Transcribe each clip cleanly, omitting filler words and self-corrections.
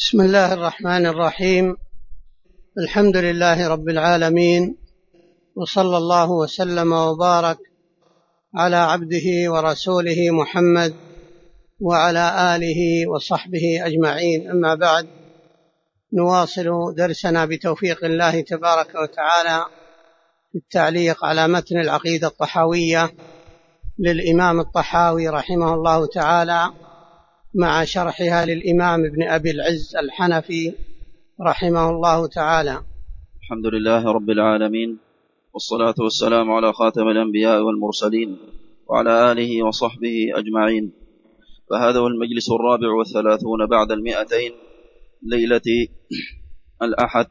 بسم الله الرحمن الرحيم. الحمد لله رب العالمين، وصلى الله وسلم وبارك على عبده ورسوله محمد وعلى آله وصحبه أجمعين. أما بعد، نواصل درسنا بتوفيق الله تبارك وتعالى في التعليق على متن العقيدة الطحاوية للإمام الطحاوي رحمه الله تعالى، مع شرحها للإمام ابن أبي العز الحنفي رحمه الله تعالى. الحمد لله رب العالمين، والصلاة والسلام على خاتم الأنبياء والمرسلين وعلى آله وصحبه أجمعين. فهذا هو المجلس 34 بعد 200 ليلة الأحد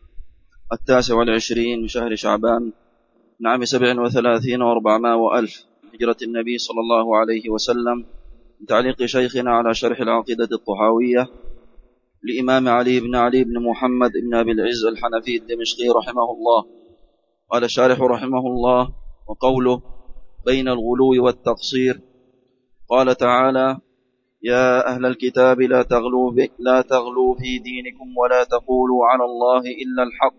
29 من شهر شعبان من عام 37 و400 هجرة النبي صلى الله عليه وسلم، من تعليق شيخنا على شرح العقيدة الطحاوية لإمام علي بن محمد بن أبي العز الحنفي الدمشقي رحمه الله. قال الشارح رحمه الله: وقوله بين الغلو والتقصير، قال تعالى: يا أهل الكتاب لا تغلوا في دينكم ولا تقولوا على الله إلا الحق.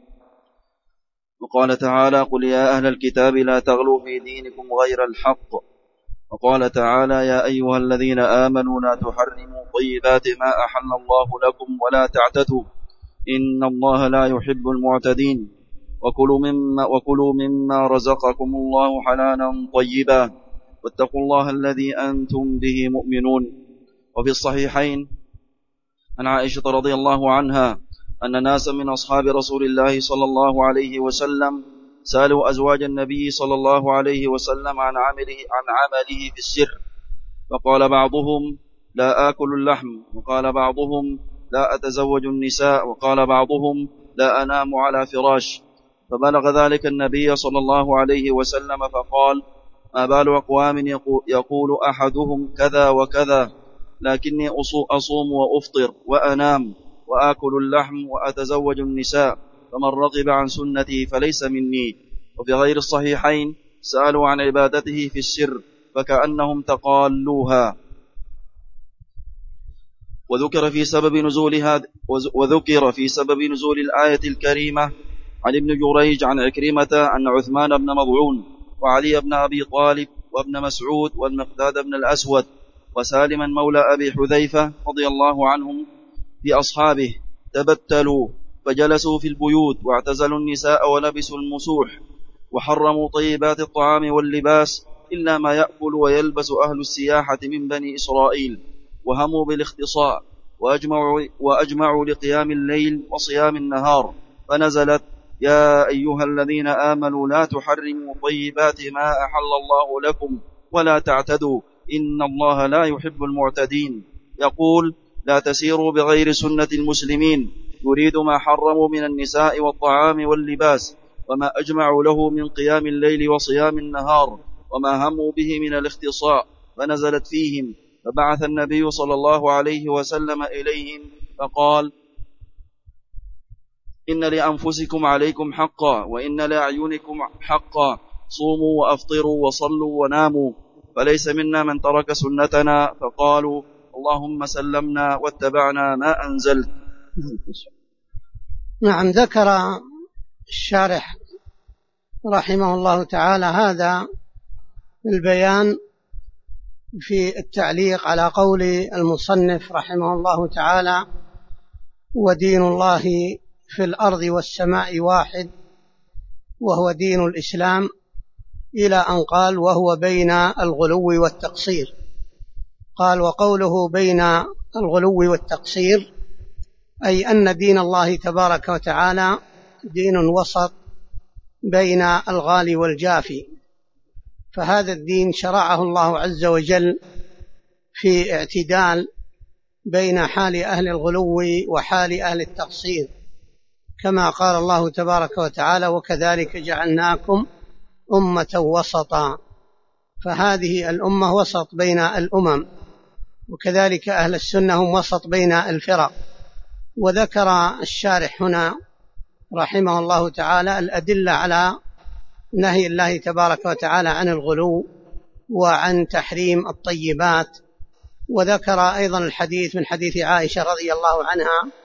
وقال تعالى: قل يا أهل الكتاب لا تغلوا في دينكم غير الحق. وقال تعالى: يا أيها الذين آمنوا لا تحرموا طيبات ما أحل الله لكم ولا تعتدوا إن الله لا يحب المعتدين. وكلوا مما رزقكم الله حلالا طيبا واتقوا الله الذي أنتم به مؤمنون. وفي الصحيحين عن عائشة رضي الله عنها أن ناسا من أصحاب رسول الله صلى الله عليه وسلم سألوا أزواج النبي صلى الله عليه وسلم عن عمله في السر، فقال بعضهم: لا آكل اللحم، وقال بعضهم: لا أتزوج النساء، وقال بعضهم: لا أنام على فراش. فبلغ ذلك النبي صلى الله عليه وسلم فقال: ما بال أقوام يقول أحدهم كذا وكذا، لكني أصوم وأفطر وأنام وآكل اللحم وأتزوج النساء، فمن رغب عن سنتي فليس مني. وفي غير الصحيحين سألوا عن عبادته في السر فكأنهم تقالوها. وذكر في سبب نزول الآية الكريمة عن ابن جريج عن عكرمة أن عثمان بن مضعون وعلي بن أبي طالب وابن مسعود والمقداد بن الأسود وسالما مولى أبي حذيفة رضي الله عنهم بأصحابه تبتلوا فجلسوا في البيوت واعتزلوا النساء ولبسوا المسوح وحرموا طيبات الطعام واللباس إلا ما يأكل ويلبس أهل السياحة من بني إسرائيل، وهموا بالاختصاء وأجمعوا لقيام الليل وصيام النهار، فنزلت: يا أيها الذين آمنوا لا تحرموا طيبات ما أحل الله لكم ولا تعتدوا إن الله لا يحب المعتدين. يقول: لا تسيروا بغير سنة المسلمين، يريد ما حرموا من النساء والطعام واللباس وما أجمعوا له من قيام الليل وصيام النهار وما هموا به من الاختصاء، فنزلت فيهم. فبعث النبي صلى الله عليه وسلم إليهم فقال: إن لأنفسكم عليكم حقا وإن لأعينكم حقا، صوموا وأفطروا وصلوا وناموا، فليس منا من ترك سنتنا. فقالوا: اللهم سلمنا واتبعنا ما أنزلت. نعم، ذكر الشارح رحمه الله تعالى هذا البيان في التعليق على قول المصنف رحمه الله تعالى: ودين الله في الأرض والسماء واحد وهو دين الإسلام، إلى أن قال: وهو بين الغلو والتقصير. قال: وقوله بين الغلو والتقصير أي أن دين الله تبارك وتعالى دين وسط بين الغالي والجافي، فهذا الدين شرعه الله عز وجل في اعتدال بين حال أهل الغلو وحال أهل التقصير، كما قال الله تبارك وتعالى: وكذلك جعلناكم أمة وسطا. فهذه الأمة وسط بين الأمم، وكذلك أهل السنة هم وسط بين الفرق. وذكر الشارح هنا رحمه الله تعالى الأدلة على نهي الله تبارك وتعالى عن الغلو وعن تحريم الطيبات، وذكر أيضا الحديث من حديث عائشة رضي الله عنها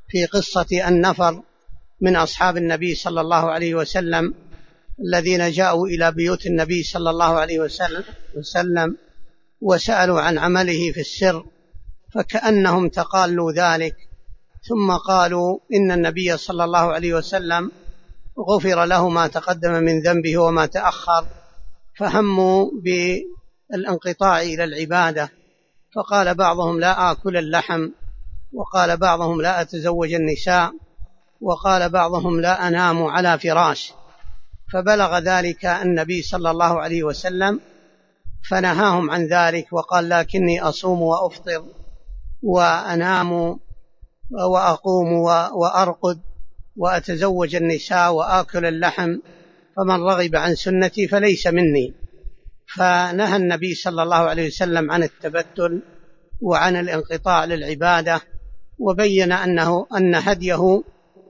في قصة النفر من أصحاب النبي صلى الله عليه وسلم الذين جاءوا إلى بيوت النبي صلى الله عليه وسلم وسألوا عن عمله في السر، فكأنهم تقالوا ذلك، ثم قالوا إن النبي صلى الله عليه وسلم غفر له ما تقدم من ذنبه وما تأخر، فهموا بالانقطاع إلى العبادة، فقال بعضهم لا آكل اللحم، وقال بعضهم لا أتزوج النساء، وقال بعضهم لا أنام على فراش. فبلغ ذلك النبي صلى الله عليه وسلم فنهاهم عن ذلك وقال لكني أصوم وأفطر وأنام وأقوم وأرقد وأتزوج النساء وآكل اللحم، فمن رغب عن سنتي فليس مني. فنهى النبي صلى الله عليه وسلم عن التبتل وعن الانقطاع للعبادة، وبين أن هديه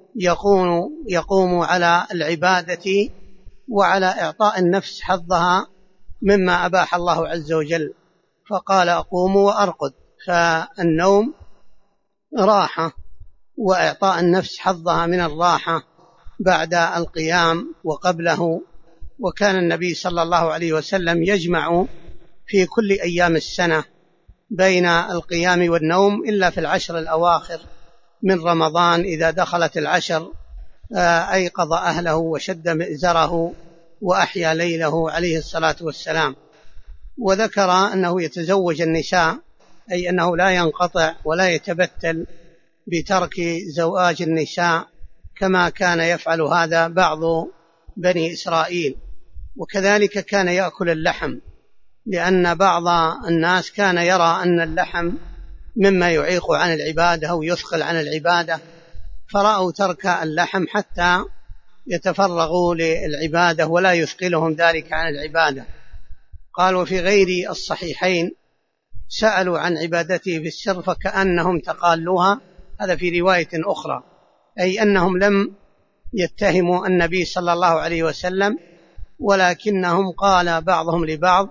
يقوم على العبادة وعلى إعطاء النفس حظها مما أباح الله عز وجل، فقال أقوم وأرقد، فالنوم راحة وإعطاء النفس حظها من الراحة بعد القيام وقبله. وكان النبي صلى الله عليه وسلم يجمع في كل أيام السنة بين القيام والنوم إلا في العشر الأواخر من رمضان، إذا دخلت العشر أيقظ أهله وشد مئزره وأحيا ليله عليه الصلاة والسلام. وذكر أنه يتزوج النساء، أي أنه لا ينقطع ولا يتبتل بترك زواج النساء كما كان يفعل هذا بعض بني إسرائيل. وكذلك كان يأكل اللحم، لأن بعض الناس كان يرى أن اللحم مما يعيق عن العبادة أو يثقل عن العبادة، فرأوا ترك اللحم حتى يتفرغوا للعبادة ولا يثقلهم ذلك عن العبادة. قال وفي غير الصحيحين سألوا عن عبادته في السر فكأنهم تقالوها، هذا في رواية أخرى، أي أنهم لم يتهموا النبي صلى الله عليه وسلم، ولكنهم قال بعضهم لبعض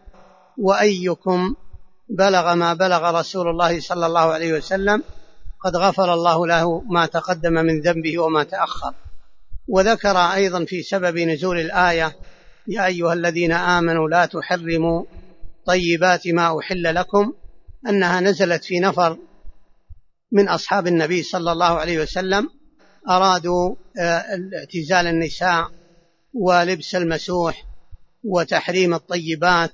وأيكم بلغ ما بلغ رسول الله صلى الله عليه وسلم قد غفر الله له ما تقدم من ذنبه وما تأخر. وذكر أيضا في سبب نزول الآية يا أيها الذين آمنوا لا تحرموا طيبات ما أحل لكم، أنها نزلت في نفر من أصحاب النبي صلى الله عليه وسلم أرادوا اعتزال النساء ولبس المسوح وتحريم الطيبات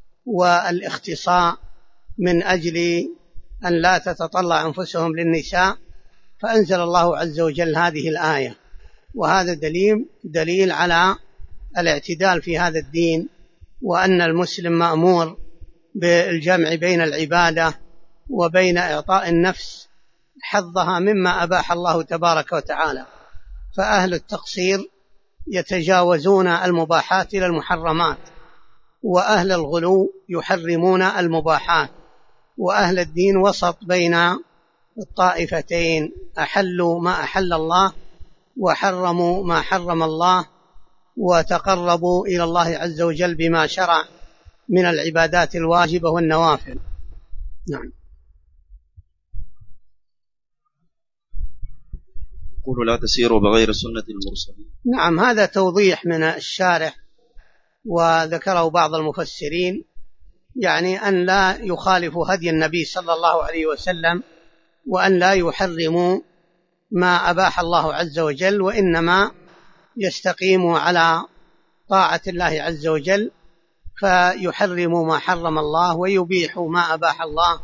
والاختصاء من أجل أن لا تتطلع أنفسهم للنساء، فأنزل الله عز وجل هذه الآية. وهذا دليل على الاعتدال في هذا الدين، وأن المسلم مأمور بالجمع بين العبادة وبين إعطاء النفس حظها مما أباح الله تبارك وتعالى. فأهل التقصير يتجاوزون المباحات إلى المحرمات، وأهل الغلو يحرمون المباحات، وأهل الدين وسط بين الطائفتين، أحلوا ما أحل الله وحرموا ما حرم الله، وتقربوا إلى الله عز وجل بما شرع من العبادات الواجبة والنوافل. نعم. قولوا لا تسيروا بغير سنة المرسلين. نعم، هذا توضيح من الشارح، وذكره بعض المفسرين، يعني أن لا يخالفوا هدي النبي صلى الله عليه وسلم، وأن لا يحرموا ما أباح الله عز وجل، وإنما يستقيموا على طاعة الله عز وجل، فيحرموا ما حرم الله ويبيحوا ما أباح الله.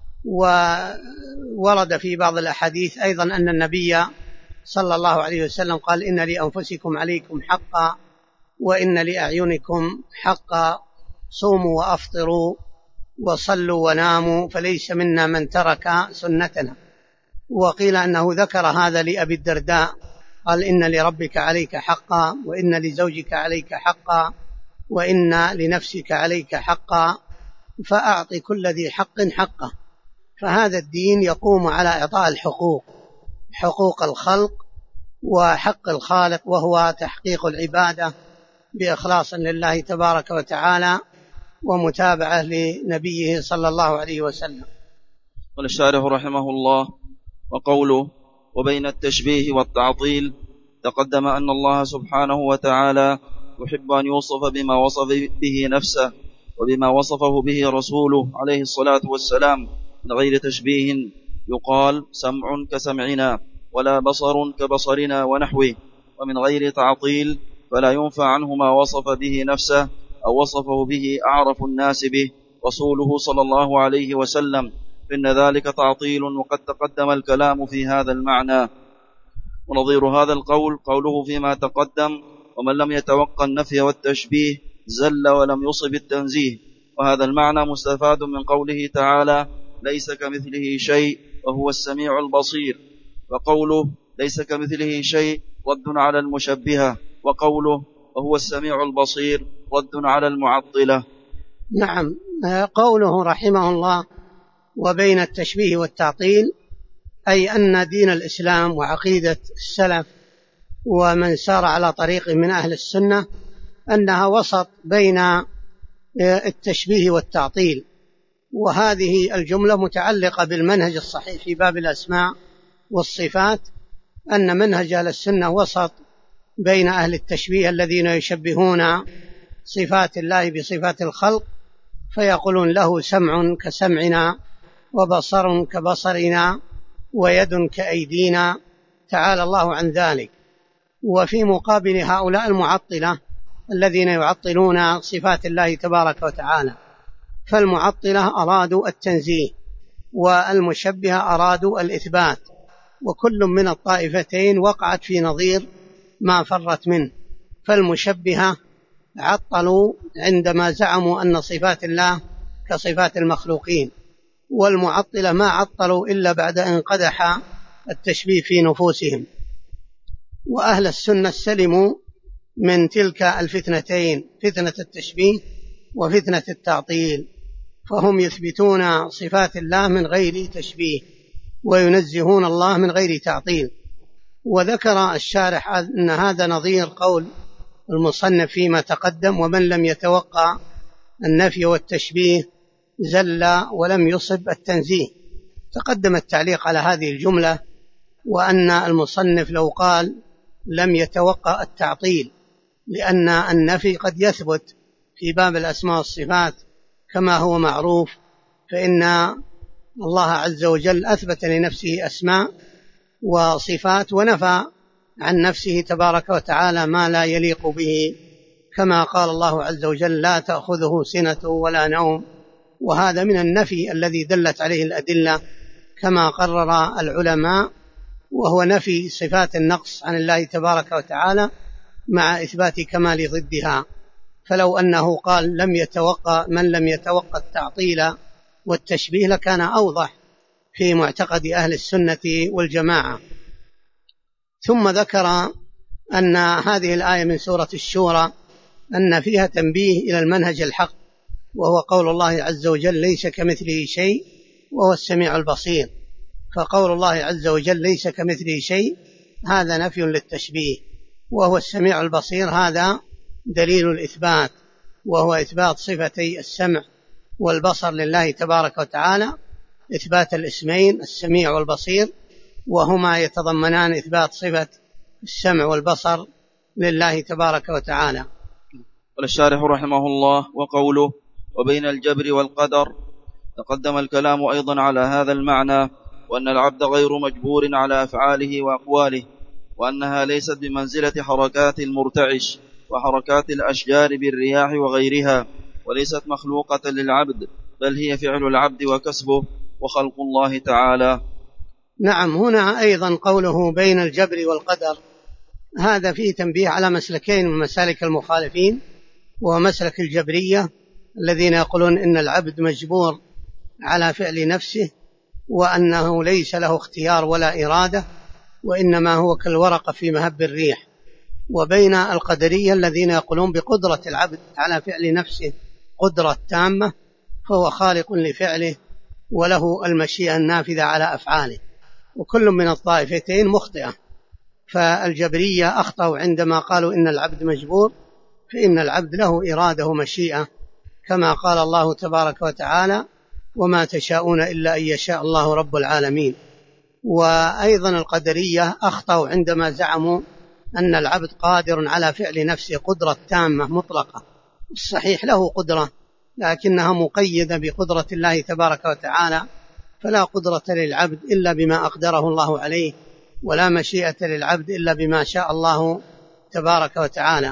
وورد في بعض الأحاديث أيضا أن النبي صلى الله عليه وسلم قال إن لأنفسكم عليكم حقا وإن لأعينكم حقا، صوموا وأفطروا وصلوا وناموا، فليس منا من ترك سنتنا. وقيل أنه ذكر هذا لأبي الدرداء، قال إن لربك عليك حقا، وإن لزوجك عليك حقا، وإن لنفسك عليك حقا، فأعط كل ذي حق حقه. فهذا الدين يقوم على إعطاء الحقوق، حقوق الخلق وحق الخالق، وهو تحقيق العبادة بإخلاص لله تبارك وتعالى ومتابعة لنبيه صلى الله عليه وسلم. قال الشارح رحمه الله: وقوله وبين التشبيه والتعطيل. تقدم أن الله سبحانه وتعالى يحب أن يوصف بما وصف به نفسه وبما وصفه به رسوله عليه الصلاة والسلام من غير تشبيه، يقال سمع كسمعنا ولا بصر كبصرنا ونحوه، ومن غير تعطيل، فلا ينفع عنه ما وصف به نفسه أو وصفه به أعرف الناس به رسوله صلى الله عليه وسلم، فإن ذلك تعطيل، وقد تقدم الكلام في هذا المعنى. ونظير هذا القول قوله فيما تقدم: ومن لم يتوقع النفي والتشبيه زل ولم يصب التنزيه. وهذا المعنى مستفاد من قوله تعالى: ليس كمثله شيء وهو السميع البصير. وقوله ليس كمثله شيء رد على المشبهة، وقوله وهو السميع البصير رد على المعطلة. نعم، قوله رحمه الله وبين التشبيه والتعطيل، أي أن دين الإسلام وعقيدة السلف ومن سار على طريق من أهل السنة أنها وسط بين التشبيه والتعطيل. وهذه الجملة متعلقة بالمنهج الصحيح في باب الأسماء والصفات، أن منهج أهل السنة وسط بين أهل التشبيه الذين يشبهون صفات الله بصفات الخلق، فيقولون له سمع كسمعنا وبصر كبصرنا ويد كأيدينا، تعالى الله عن ذلك. وفي مقابل هؤلاء المعطلة الذين يعطلون صفات الله تبارك وتعالى، فالمعطلة أرادوا التنزيه والمشبهة أرادوا الإثبات، وكل من الطائفتين وقعت في نظير ما فرت منه. فالمشبهة عطلوا عندما زعموا أن صفات الله كصفات المخلوقين، والمعطلة ما عطلوا إلا بعد أن قدح التشبيه في نفوسهم. وأهل السنة سلموا من تلك الفتنتين، فتنة التشبيه وفتنة التعطيل، فهم يثبتون صفات الله من غير تشبيه وينزهون الله من غير تعطيل. وذكر الشارح أن هذا نظير قول المصنف فيما تقدم: ومن لم يتوقع النفي والتشبيه زل ولم يصب التنزيه. تقدم التعليق على هذه الجملة، وأن المصنف لو قال لم يتوقع التعطيل، لأن النفي قد يثبت في باب الأسماء والصفات كما هو معروف، فإن الله عز وجل أثبت لنفسه أسماء وصفات ونفى عن نفسه تبارك وتعالى ما لا يليق به، كما قال الله عز وجل: لا تأخذه سنة ولا نوم. وهذا من النفي الذي دلت عليه الأدلة كما قرر العلماء، وهو نفي صفات النقص عن الله تبارك وتعالى مع إثبات كمال ضدها. فلو أنه قال من لم يتوقع التعطيل والتشبيه لكان أوضح في معتقد أهل السنة والجماعة. ثم ذكر أن هذه الآية من سورة الشورى أن فيها تنبيه إلى المنهج الحق، وهو قول الله عز وجل: ليس كمثله شيء وهو السميع البصير. فقول الله عز وجل ليس كمثله شيء هذا نفي للتشبيه، وهو السميع البصير هذا دليل الإثبات، وهو إثبات صفتي السمع والبصر لله تبارك وتعالى، إثبات الاسمين السميع والبصير، وهما يتضمنان إثبات صفة السمع والبصر لله تبارك وتعالى. قال الشارح رحمه الله: وقوله وبين الجبر والقدر، تقدم الكلام أيضا على هذا المعنى، وأن العبد غير مجبور على أفعاله وأقواله، وأنها ليست بمنزلة حركات المرتعش وحركات الأشجار بالرياح وغيرها، وليست مخلوقة للعبد، بل هي فعل العبد وكسبه وخلق الله تعالى. نعم، هنا أيضا قوله بين الجبر والقدر، هذا فيه تنبيه على مسلكين من مسالك المخالفين، ومسلك الجبرية الذين يقولون إن العبد مجبور على فعل نفسه، وأنه ليس له اختيار ولا إرادة، وإنما هو كالورقة في مهب الريح. وبين القدرية الذين يقولون بقدرة العبد على فعل نفسه قدرة تامة، فهو خالق لفعله وله المشيئة النافذة على أفعاله. وكل من الطائفتين مخطئة. فالجبرية أخطأوا عندما قالوا إن العبد مجبور، فإن العبد له إرادة ومشيئة، كما قال الله تبارك وتعالى: وما تشاءون إلا أن يشاء الله رب العالمين. وأيضا القدرية أخطأوا عندما زعموا أن العبد قادر على فعل نفسه قدرة تامة مطلقة. الصحيح له قدرة لكنها مقيدة بقدرة الله تبارك وتعالى، فلا قدرة للعبد إلا بما أقدره الله عليه، ولا مشيئة للعبد إلا بما شاء الله تبارك وتعالى.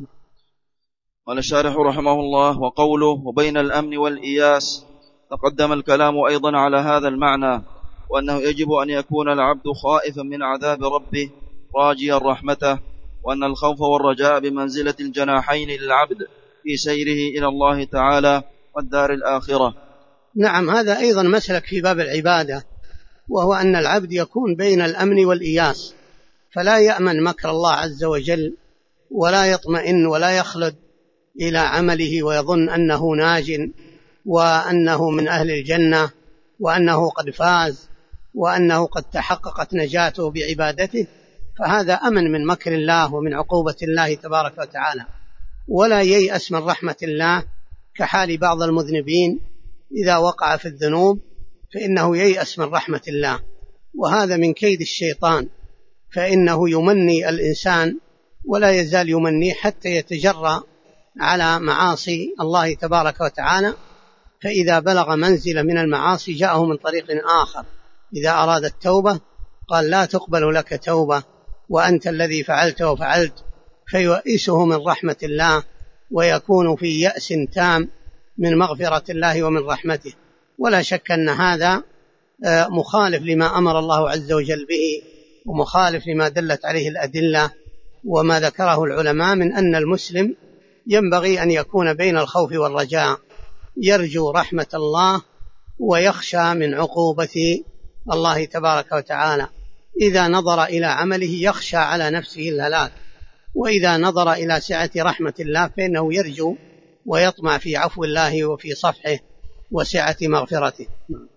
قال الشارح رحمه الله: وقوله وبين الأمن والإياس، تقدم الكلام أيضا على هذا المعنى، وأنه يجب أن يكون العبد خائفا من عذاب ربه راجيا رحمته، وأن الخوف والرجاء بمنزلة الجناحين للعبد في سيره إلى الله تعالى والدار الآخرة. نعم، هذا أيضا مسلك في باب العبادة، وهو أن العبد يكون بين الأمن والإياس، فلا يأمن مكر الله عز وجل، ولا يطمئن ولا يخلد إلى عمله ويظن أنه ناج وأنه من أهل الجنة وأنه قد فاز وأنه قد تحققت نجاته بعبادته، فهذا أمن من مكر الله ومن عقوبة الله تبارك وتعالى. ولا ييأس من رحمة الله كحال بعض المذنبين إذا وقع في الذنوب فإنه ييأس من رحمة الله، وهذا من كيد الشيطان، فإنه يمني الإنسان ولا يزال يمني حتى يتجرأ على معاصي الله تبارك وتعالى، فإذا بلغ منزل من المعاصي جاءه من طريق آخر. إذا أراد التوبة قال لا تقبل لك توبة وأنت الذي فعلت وفعلت، فيؤسه من رحمة الله ويكون في يأس تام من مغفرة الله ومن رحمته. ولا شك أن هذا مخالف لما أمر الله عز وجل به، ومخالف لما دلت عليه الأدلة وما ذكره العلماء من أن المسلم ينبغي أن يكون بين الخوف والرجاء، يرجو رحمة الله ويخشى من عقوبة الله تبارك وتعالى. إذا نظر إلى عمله يخشى على نفسه الهلاك، وإذا نظر إلى سعة رحمة الله فإنه يرجو ويطمع في عفو الله وفي صفحه وسعة مغفرته.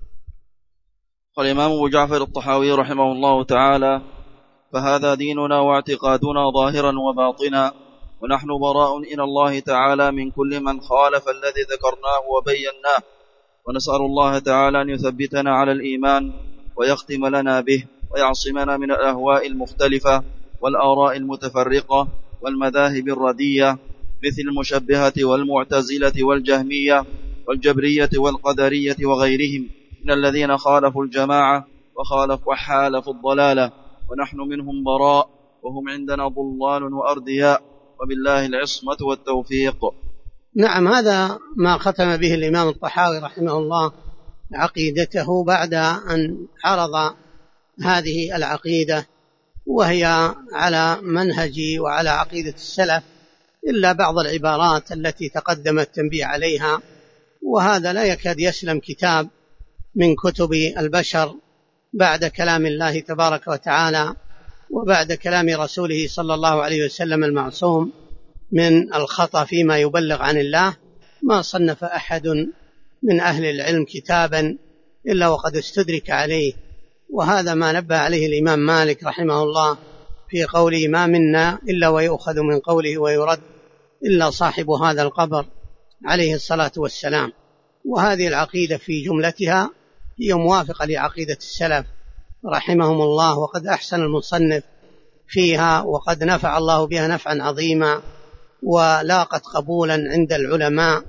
قال الإمام أبو جعفر الطحاوي رحمه الله تعالى: فهذا ديننا واعتقادنا ظاهرا وباطنا، ونحن براء إلى الله تعالى من كل من خالف الذي ذكرناه وبيناه، ونسأل الله تعالى أن يثبتنا على الإيمان ويختم لنا به، ويعصمنا من الأهواء المختلفة والآراء المتفرقة والمذاهب الردية مثل المشبهة والمعتزلة والجهمية والجبرية والقدرية وغيرهم من الذين خالفوا الجماعة وحالفوا الضلالة، ونحن منهم براء، وهم عندنا ضلال وأردياء، وبالله العصمة والتوفيق. نعم، هذا ما ختم به الإمام الطحاوي رحمه الله عقيدته بعد أن عرض هذه العقيدة، وهي على منهج وعلى عقيدة السلف، إلا بعض العبارات التي تقدم التنبيه عليها، وهذا لا يكاد يسلم كتاب من كتب البشر بعد كلام الله تبارك وتعالى وبعد كلام رسوله صلى الله عليه وسلم المعصوم من الخطأ فيما يبلغ عن الله. ما صنف أحد من أهل العلم كتابا إلا وقد استدرك عليه، وهذا ما نبه عليه الإمام مالك رحمه الله في قوله: ما منا إلا ويؤخذ من قوله ويرد إلا صاحب هذا القبر عليه الصلاة والسلام. وهذه العقيدة في جملتها هي موافقة لعقيدة السلف رحمهم الله، وقد أحسن المصنف فيها، وقد نفع الله بها نفعا عظيما، ولاقت قبولا عند العلماء،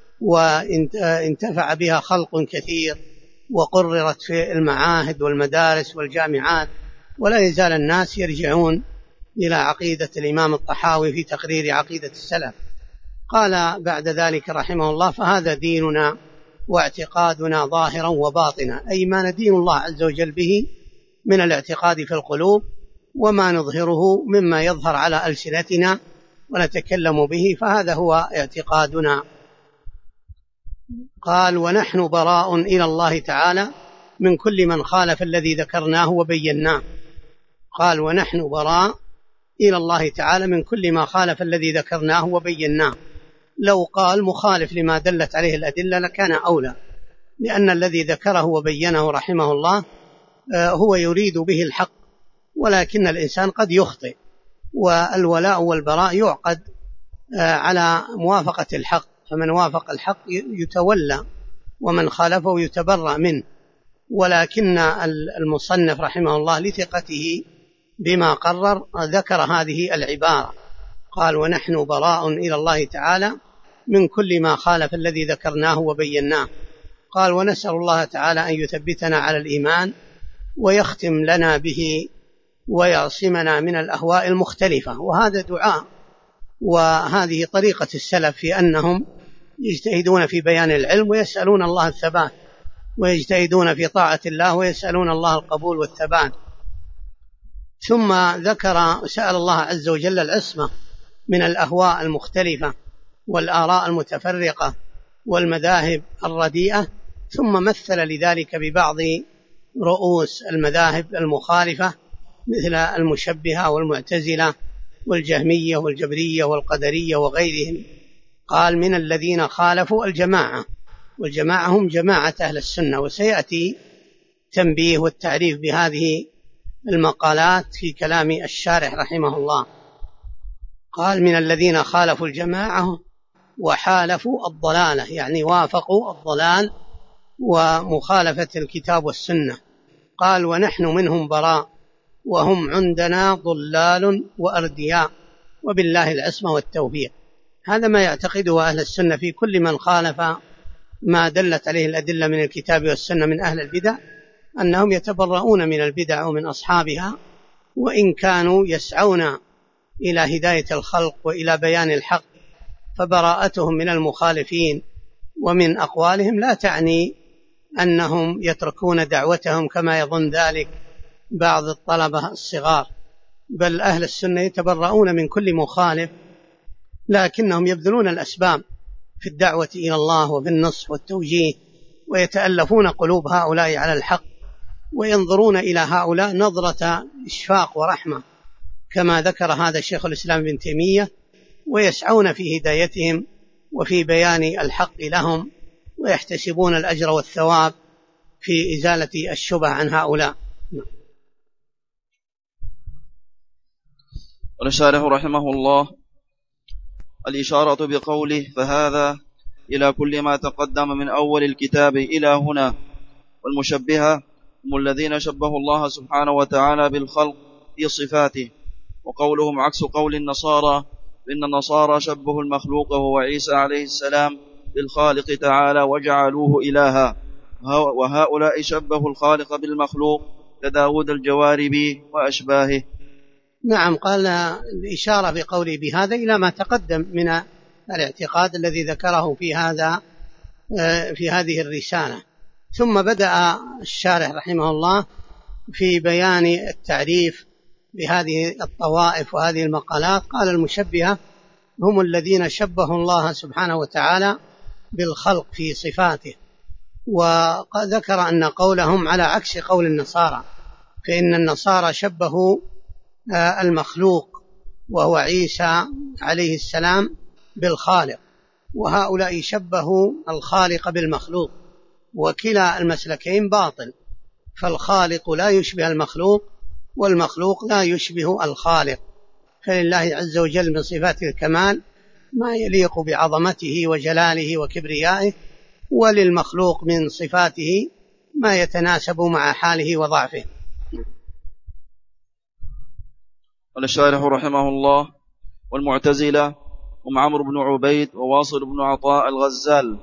وانتفع بها خلق كثير، وقررت في المعاهد والمدارس والجامعات، ولا يزال الناس يرجعون إلى عقيدة الإمام الطحاوي في تقرير عقيدة السلف. قال بعد ذلك رحمه الله: فهذا ديننا واعتقادنا ظاهرا وباطنا، أي ما ندين الله عز وجل به من الاعتقاد في القلوب، وما نظهره مما يظهر على ألسنتنا ونتكلم به، فهذا هو اعتقادنا. قال: ونحن براء إلى الله تعالى من كل من خالف الذي ذكرناه وبيناه. قال: ونحن براء إلى الله تعالى من كل ما خالف الذي ذكرناه وبيناه. لو قال مخالف لما دلت عليه الأدلة لكان أولى، لأن الذي ذكره وبينه رحمه الله هو يريد به الحق، ولكن الإنسان قد يخطئ، والولاء والبراء يعقد على موافقة الحق، فمن وافق الحق يتولى، ومن خالفه يتبرأ منه. ولكن المصنف رحمه الله لثقته بما قرر ذكر هذه العبارة، قال: ونحن براء إلى الله تعالى من كل ما خالف الذي ذكرناه وبيناه. قال: ونسأل الله تعالى أن يثبتنا على الإيمان ويختم لنا به ويعصمنا من الأهواء المختلفة. وهذا دعاء، وهذه طريقة السلف في أنهم يجتهدون في بيان العلم ويسألون الله الثبات، ويجتهدون في طاعة الله ويسألون الله القبول والثبات. ثم سأل الله عز وجل العصمة من الأهواء المختلفة والآراء المتفرقة والمذاهب الرديئة، ثم مثل لذلك ببعض رؤوس المذاهب المخالفة مثل المشبهة والمعتزلة والجهمية والجبرية والقدرية وغيرهم. قال: من الذين خالفوا الجماعة، والجماعة هم جماعة أهل السنة. وسيأتي تنبيه والتعريف بهذه المقالات في كلام الشارح رحمه الله. قال: من الذين خالفوا الجماعة وحالفوا الضلالة، يعني وافقوا الضلال ومخالفة الكتاب والسنة. قال: ونحن منهم براء وهم عندنا ضلال وأردياء وبالله العصمة والتوفيق. هذا ما يعتقده أهل السنة في كل من خالف ما دلت عليه الأدلة من الكتاب والسنة من أهل البدع، أنهم يتبرؤون من البدع ومن أصحابها، وإن كانوا يسعون إلى هداية الخلق وإلى بيان الحق، فبراءتهم من المخالفين ومن أقوالهم لا تعني أنهم يتركون دعوتهم كما يظن ذلك بعض الطلبة الصغار، بل أهل السنة يتبرؤون من كل مخالف، لكنهم يبذلون الأسباب في الدعوة إلى الله وفي النصح والتوجيه، ويتألفون قلوب هؤلاء على الحق، وينظرون إلى هؤلاء نظرة إشفاق ورحمة كما ذكر هذا الشيخ الإسلام ابن تيمية، ويسعون في هدايتهم وفي بيان الحق لهم، ويحتسبون الأجر والثواب في إزالة الشبه عن هؤلاء. الشارح رحمه الله الإشارة بقوله: فهذا إلى كل ما تقدم من أول الكتاب إلى هنا. والمشبهة هم الذين شبهوا الله سبحانه وتعالى بالخلق في صفاته، وقولهم عكس قول النصارى، إن النصارى شبهوا المخلوق وهو عيسى عليه السلام بالخالق تعالى وجعلوه إلها، وهؤلاء شبهوا الخالق بالمخلوق كداود الجواربي وأشباهه. نعم. قال الإشارة بقوله بهذا إلى ما تقدم من الاعتقاد الذي ذكره في هذه الرسالة. ثم بدأ الشارح رحمه الله في بيان التعريف بهذه الطوائف وهذه المقالات. قال: المشبهة هم الذين شبهوا الله سبحانه وتعالى بالخلق في صفاته، وذكر أن قولهم على عكس قول النصارى، فإن النصارى شبهوا المخلوق وهو عيسى عليه السلام بالخالق، وهؤلاء شبهوا الخالق بالمخلوق، وكلا المسلكين باطل، فالخالق لا يشبه المخلوق والمخلوق لا يشبه الخالق، فلله عز وجل من صفات الكمال ما يليق بعظمته وجلاله وكبريائه، وللمخلوق من صفاته ما يتناسب مع حاله وضعفه. قال الشارح رحمه الله: والمعتزلة هم عمرو بن عبيد وواصل بن عطاء الغزال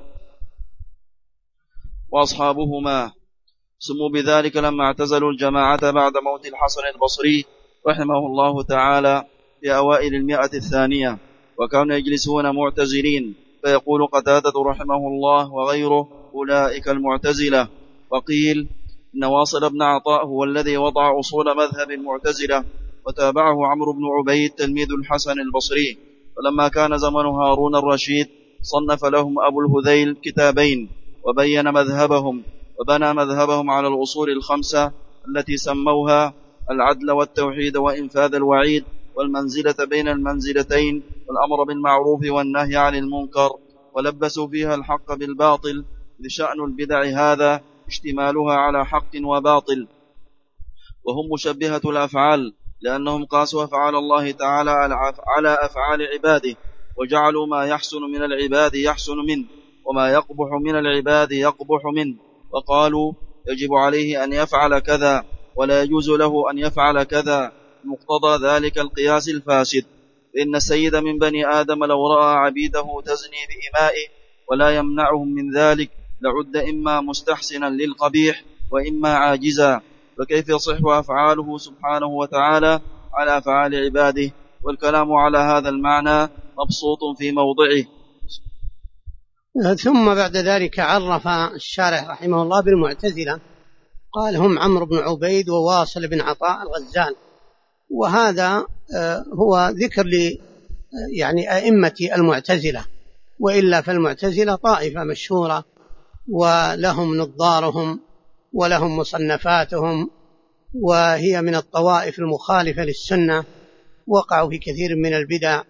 وأصحابهما، سموا بذلك لما اعتزلوا الجماعة بعد موت الحسن البصري رحمه الله تعالى في أوائل 100 وكانوا يجلسون معتزلين، فيقول قتادة رحمه الله وغيره: أولئك المعتزلة. وقيل إن واصل بن عطاء هو الذي وضع أصول مذهب المعتزلة، وتابعه عمرو بن عبيد تلميذ الحسن البصري، فلما كان زمن هارون الرشيد صنف لهم أبو الهذيل كتابين وبين مذهبهم، وبنى مذهبهم على الأصول 5 التي سموها العدل والتوحيد وإنفاذ الوعيد والمنزلة بين المنزلتين والأمر بالمعروف والنهي عن المنكر، ولبسوا فيها الحق بالباطل، إذ شأن البدع هذا اشتمالها على حق وباطل. وهم مشبهة الأفعال، لأنهم قاسوا أفعال الله تعالى على أفعال عباده، وجعلوا ما يحسن من العباد يحسن منه، وما يقبح من العباد يقبح منه، وقالوا يجب عليه أن يفعل كذا ولا يجوز له أن يفعل كذا مقتضى ذلك القياس الفاسد. فإن السيد من بني آدم لو رأى عبيده تزني بإمائه ولا يمنعهم من ذلك لعد إما مستحسنا للقبيح وإما عاجزا، فكيف يصح أفعاله سبحانه وتعالى على أفعال عباده؟ والكلام على هذا المعنى مبسوط في موضعه. ثم بعد ذلك عرف الشارح رحمه الله بالمعتزلة، قال هم عمرو بن عبيد وواصل بن عطاء الغزال. وهذا هو ذكر يعني أئمة المعتزلة، وإلا فالمعتزلة طائفة مشهورة ولهم نظارهم ولهم مصنفاتهم، وهي من الطوائف المخالفة للسنة، وقعوا في كثير من البدع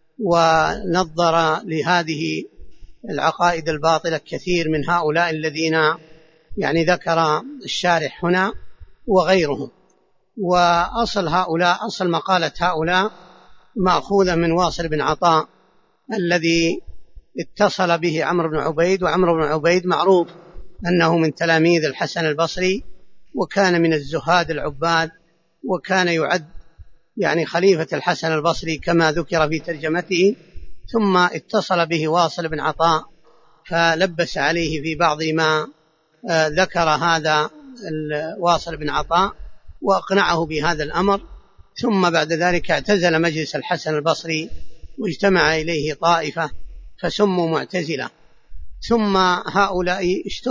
ونظر لهذه العقائد الباطلة كثير من هؤلاء الذين يعني ذكر الشارح هنا وغيرهم. وأصل هؤلاء، أصل مقالة هؤلاء مأخوذة من واصل بن عطاء الذي اتصل به عمرو بن عبيد، وعمرو بن عبيد معروف أنه من تلاميذ الحسن البصري، وكان من الزهاد العباد، وكان يعد يعني خليفة الحسن البصري كما ذكر في ترجمته. ثم اتصل به واصل بن عطاء فلبس عليه في بعض ما ذكر هذا واصل بن عطاء وأقنعه بهذا الأمر. ثم بعد ذلك اعتزل مجلس الحسن البصري واجتمع إليه طائفة فسموا معتزلة. ثم هؤلاء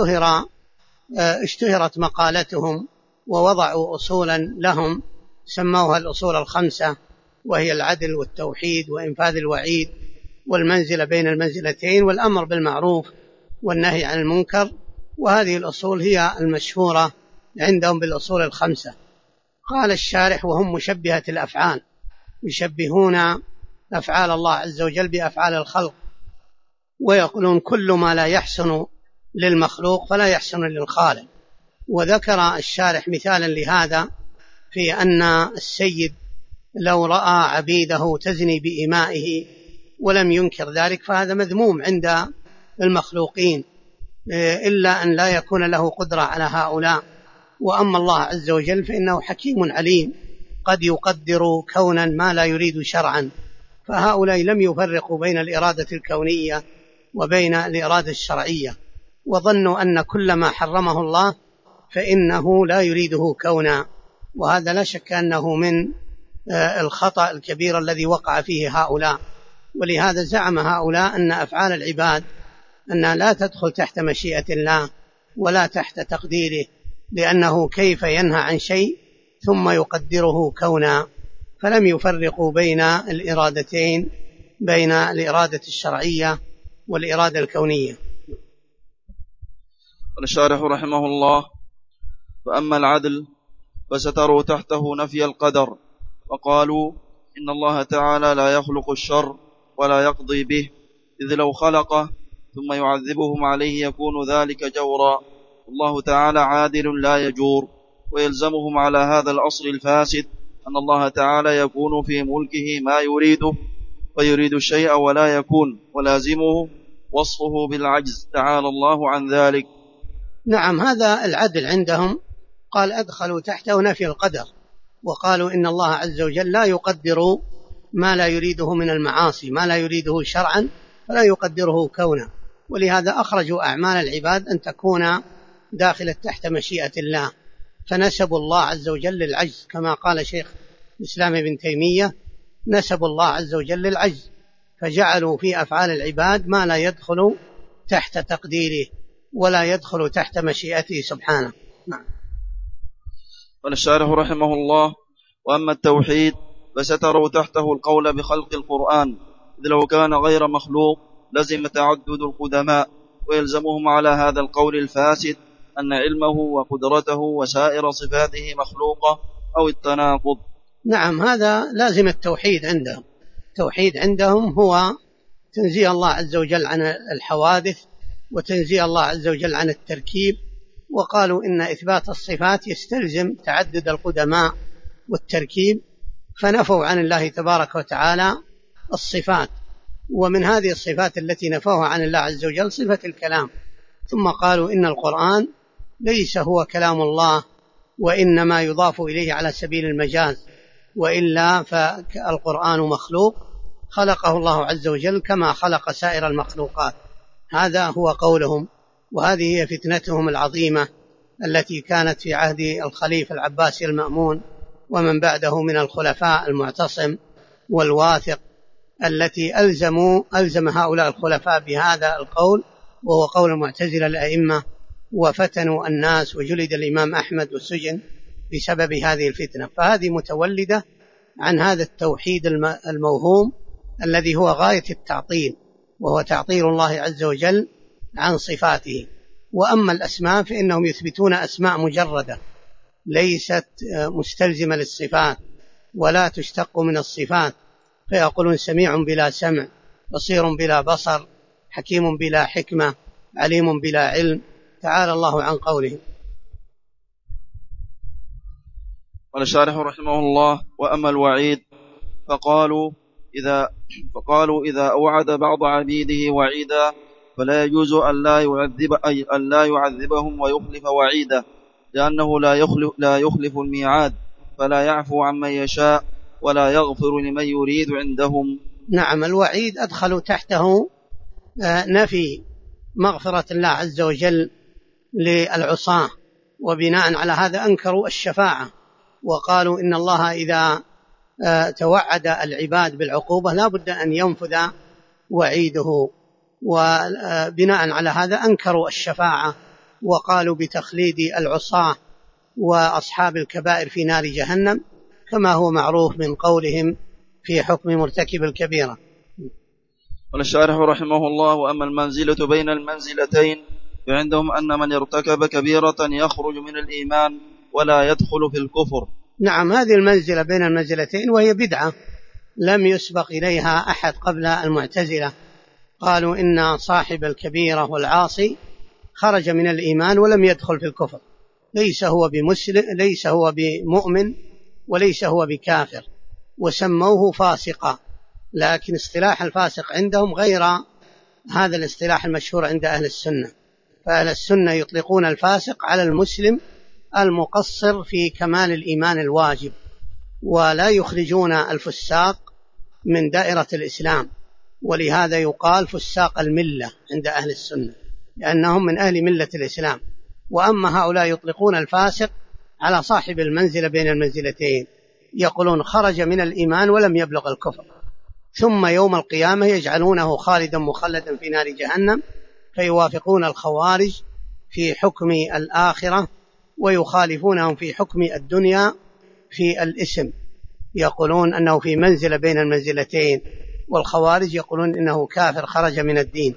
اشتهرت مقالتهم ووضعوا أصولا لهم سموها الأصول الخمسة، وهي العدل والتوحيد وإنفاذ الوعيد والمنزلة بين المنزلتين والأمر بالمعروف والنهي عن المنكر. وهذه الأصول هي المشهورة عندهم بالأصول الخمسة. قال الشارح وهم مشبهة الأفعال، يشبهون أفعال الله عز وجل بأفعال الخلق، ويقولون كل ما لا يحسن للمخلوق فلا يحسن للخالق. وذكر الشارح مثالا لهذا في أن السيد لو رأى عبيده تزني بإمائه ولم ينكر ذلك فهذا مذموم عند المخلوقين، إلا أن لا يكون له قدرة على هؤلاء. وأما الله عز وجل فإنه حكيم عليم قد يقدر كونا ما لا يريد شرعا، فهؤلاء لم يفرقوا بين الإرادة الكونية وبين الإرادة الشرعية، وظنوا أن كل ما حرمه الله فإنه لا يريده كونا. وهذا لا شك أنه من الخطأ الكبير الذي وقع فيه هؤلاء. ولهذا زعم هؤلاء أن أفعال العباد أنها لا تدخل تحت مشيئة الله ولا تحت تقديره، لأنه كيف ينهى عن شيء ثم يقدره كونا، فلم يفرقوا بين الإرادتين، بين الإرادة الشرعية والإرادة الكونية. الشارح رحمه الله: فأما العدل فستروا تحته نفي القدر، وقالوا إن الله تعالى لا يخلق الشر ولا يقضي به، إذ لو خلقه ثم يعذبهم عليه يكون ذلك جورا، الله تعالى عادل لا يجور. ويلزمهم على هذا الأصل الفاسد أن الله تعالى يكون في ملكه ما يريده، ويريد الشيء ولا يكون، ولازمه وصفه بالعجز، تعالى الله عن ذلك. نعم، هذا العدل عندهم. قال أدخلوا تحته نفي القدر، وقالوا إن الله عز وجل لا يقدر ما لا يريده من المعاصي، ما لا يريده شرعا فلا يقدره كونا. ولهذا أخرجوا أعمال العباد أن تكون داخلة تحت مشيئة الله، فنسبوا الله عز وجل للعجز، كما قال شيخ الإسلام ابن تيمية: نسبوا الله عز وجل للعجز، فجعلوا في أفعال العباد ما لا يدخل تحت تقديره ولا يدخل تحت مشيئته سبحانه. نعم. قال الشارح رحمه الله: وأما التوحيد فستروا تحته القول بخلق القرآن، إذ لو كان غير مخلوق لزم تعدد القدماء، ويلزمهم على هذا القول الفاسد أن علمه وقدرته وسائر صفاته مخلوقة أو التناقض. نعم، هذا لازم التوحيد عندهم. التوحيد عندهم هو تنزيه الله عز وجل عن الحوادث، وتنزيه الله عز وجل عن التركيب. وقالوا إن إثبات الصفات يستلزم تعدد القدماء والتركيب، فنفوا عن الله تبارك وتعالى الصفات. ومن هذه الصفات التي نفوها عن الله عز وجل صفة الكلام. ثم قالوا إن القرآن ليس هو كلام الله، وإنما يضاف إليه على سبيل المجاز، وإلا فالقرآن مخلوق خلقه الله عز وجل كما خلق سائر المخلوقات. هذا هو قولهم، وهذه هي فتنتهم العظيمة التي كانت في عهد الخليفة العباسي المأمون ومن بعده من الخلفاء المعتصم والواثق، التي ألزم هؤلاء الخلفاء بهذا القول، وهو قول المعتزلة الأئمة، وفتنوا الناس، وجلد الإمام أحمد والسجن بسبب هذه الفتنة. فهذه متولدة عن هذا التوحيد الموهوم الذي هو غاية التعطيل، وهو تعطيل الله عز وجل عن صفاته. وأما الأسماء فإنهم يثبتون أسماء مجردة ليست مستلزمة للصفات ولا تشتق من الصفات، فيقولون سميع بلا سمع، بصير بلا بصر، حكيم بلا حكمة، عليم بلا علم. تعالى الله عن قوله. قال الشارح رحمه الله: وأما الوعيد فقالوا إذا أوعد بعض عبيده وعيدا فلا يجوز أن لا يعذبهم ويخلف وعيده، لأنه لا يخلف الميعاد، فلا يعفو عمن يشاء ولا يغفر لمن يريد عندهم. نعم، الوعيد أدخلوا تحته نفي مغفرة الله عز وجل للعصاة، وبناء على هذا أنكروا الشفاعة، وقالوا إن الله إذا توعد العباد بالعقوبة لا بد أن ينفذ وعيده، وبناء على هذا أنكروا الشفاعة، وقالوا بتخليد العصاة وأصحاب الكبائر في نار جهنم، كما هو معروف من قولهم في حكم مرتكب الكبيرة. قال الشارح رحمه الله: وأما المنزلة بين المنزلتين فعندهم أن من ارتكب كبيرة يخرج من الإيمان ولا يدخل في الكفر. نعم، هذه المنزلة بين المنزلتين، وهي بدعة لم يسبق إليها أحد قبل المعتزلة. قالوا إن صاحب الكبيرة والعاصي خرج من الإيمان ولم يدخل في الكفر، ليس هو بمسلم، ليس هو بمؤمن، وليس هو بكافر، وسموه فاسقا، لكن اصطلاح الفاسق عندهم غير هذا الاصطلاح المشهور عند أهل السنة. فأهل السنة يطلقون الفاسق على المسلم المقصر في كمال الإيمان الواجب، ولا يخرجون الفساق من دائرة الإسلام، ولهذا يقال فساق الملة عند أهل السنة، لأنهم من أهل ملة الإسلام. وأما هؤلاء يطلقون الفاسق على صاحب المنزلة بين المنزلتين، يقولون خرج من الإيمان ولم يبلغ الكفر، ثم يوم القيامة يجعلونه خالدا مخلدا في نار جهنم، فيوافقون الخوارج في حكم الآخرة ويخالفونهم في حكم الدنيا في الاسم، يقولون أنه في منزلة بين المنزلتين، والخوارج يقولون إنه كافر خرج من الدين.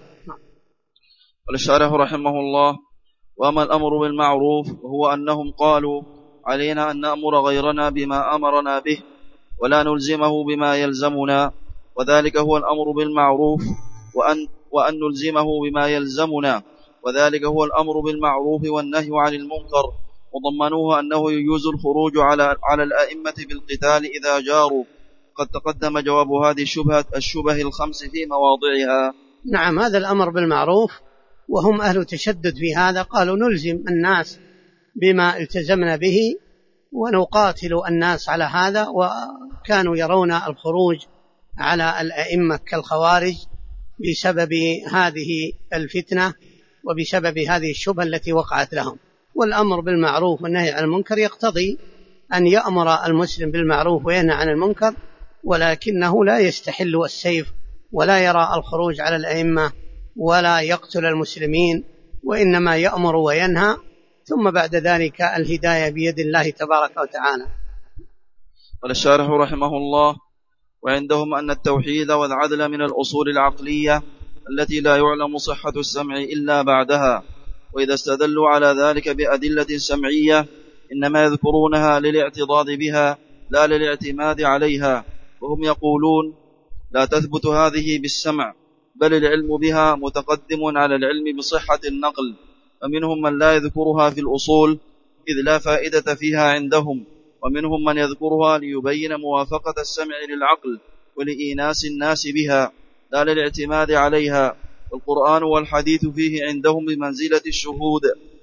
قال الشارح رحمه الله: وأما الأمر بالمعروف وهو أنهم قالوا علينا أن نأمر غيرنا بما أمرنا به ولا نلزمه بما يلزمنا، وذلك هو الأمر بالمعروف، وأن نلزمه بما يلزمنا، وذلك هو الأمر بالمعروف والنهي عن المنكر، وضمنوه أنه يجوز الخروج على الأئمة بالقتال إذا جاروا. قد تقدم جواب هذه الشبه الخمس في مواضعها. نعم، هذا الأمر بالمعروف، وهم أهل تشدد في هذا، قالوا نلزم الناس بما التزمنا به ونقاتل الناس على هذا، وكانوا يرون الخروج على الأئمة كالخوارج بسبب هذه الفتنة وبسبب هذه الشبهة التي وقعت لهم. والأمر بالمعروف والنهي عن المنكر يقتضي أن يأمر المسلم بالمعروف وينهى عن المنكر، ولكنه لا يستحل السيف ولا يرى الخروج على الأئمة ولا يقتل المسلمين، وإنما يأمر وينهى، ثم بعد ذلك الهداية بيد الله تبارك وتعالى. قال الشارح رحمه الله: وعندهم أن التوحيد والعدل من الأصول العقلية التي لا يعلم صحة السمع إلا بعدها، وإذا استدلوا على ذلك بأدلة سمعية إنما يذكرونها للاعتضاد بها لا للاعتماد عليها، وهم يقولون لا تثبت هذه بالسمع، بل العلم بها متقدم على العلم بصحة النقل، ومنهم من لا يذكرها في الأصول إذ لا فائدة فيها عندهم، ومنهم من يذكرها ليبين موافقة السمع للعقل ولإيناس الناس بها لا للاعتماد عليها. والقرآن والحديث فيه عندهم بمنزلة الشهود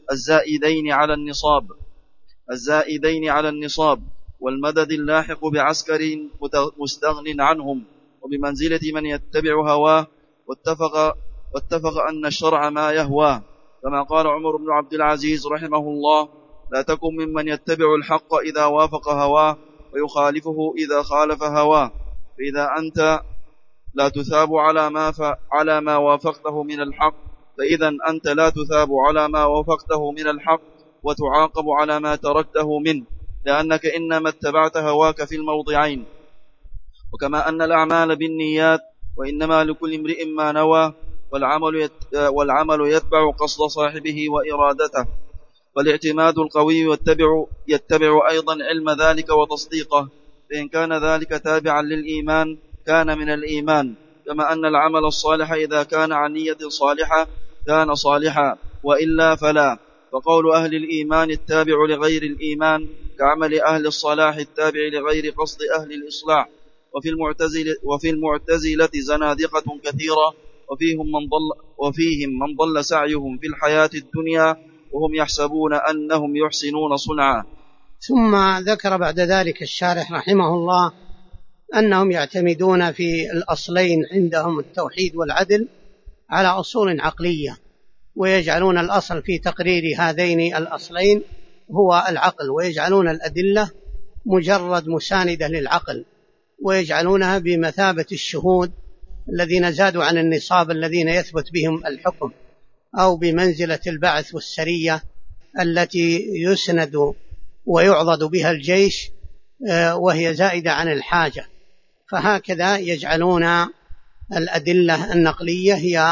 الزائدين على النصاب والمدد اللاحق بعسكر مستغن عنهم وبمنزلة من يتبع هواه واتفق أن الشرع ما يهواه، كما قال عمر بن عبد العزيز رحمه الله: لا تكن ممن يتبع الحق إذا وافق هواه ويخالفه إذا خالف هواه، فإذا أنت لا تثاب على ما وافقته من الحق، فإذا أنت لا تثاب على ما وافقته من الحق وتعاقب على ما تركته منه، لأنك إنما اتبعت هواك في الموضعين. وكما أن الأعمال بالنيات وإنما لكل امرئ ما نوى، والعمل يتبع قصد صاحبه وإرادته، فالاعتماد القوي يتبع أيضا علم ذلك وتصديقه، فإن كان ذلك تابعا للإيمان كان من الإيمان، كما أن العمل الصالح إذا كان عن نية صالحة كان صالحا، وإلا فلا. فقول أهل الإيمان التابع لغير الإيمان كعمل أهل الصلاح التابع لغير قصد أهل الإصلاح. وفي المعتزلة زنادقة كثيرة، وفيهم من ضل سعيهم في الحياة الدنيا وهم يحسبون أنهم يحسنون صنعا. ثم ذكر بعد ذلك الشارح رحمه الله أنهم يعتمدون في الأصلين عندهم التوحيد والعدل على أصول عقلية، ويجعلون الأصل في تقرير هذين الأصلين هو العقل، ويجعلون الأدلة مجرد مساندة للعقل، ويجعلونها بمثابة الشهود الذين زادوا عن النصاب الذين يثبت بهم الحكم، أو بمنزلة البعث والسرية التي يسند ويعضد بها الجيش وهي زائدة عن الحاجة. فهكذا يجعلون الأدلة النقلية هي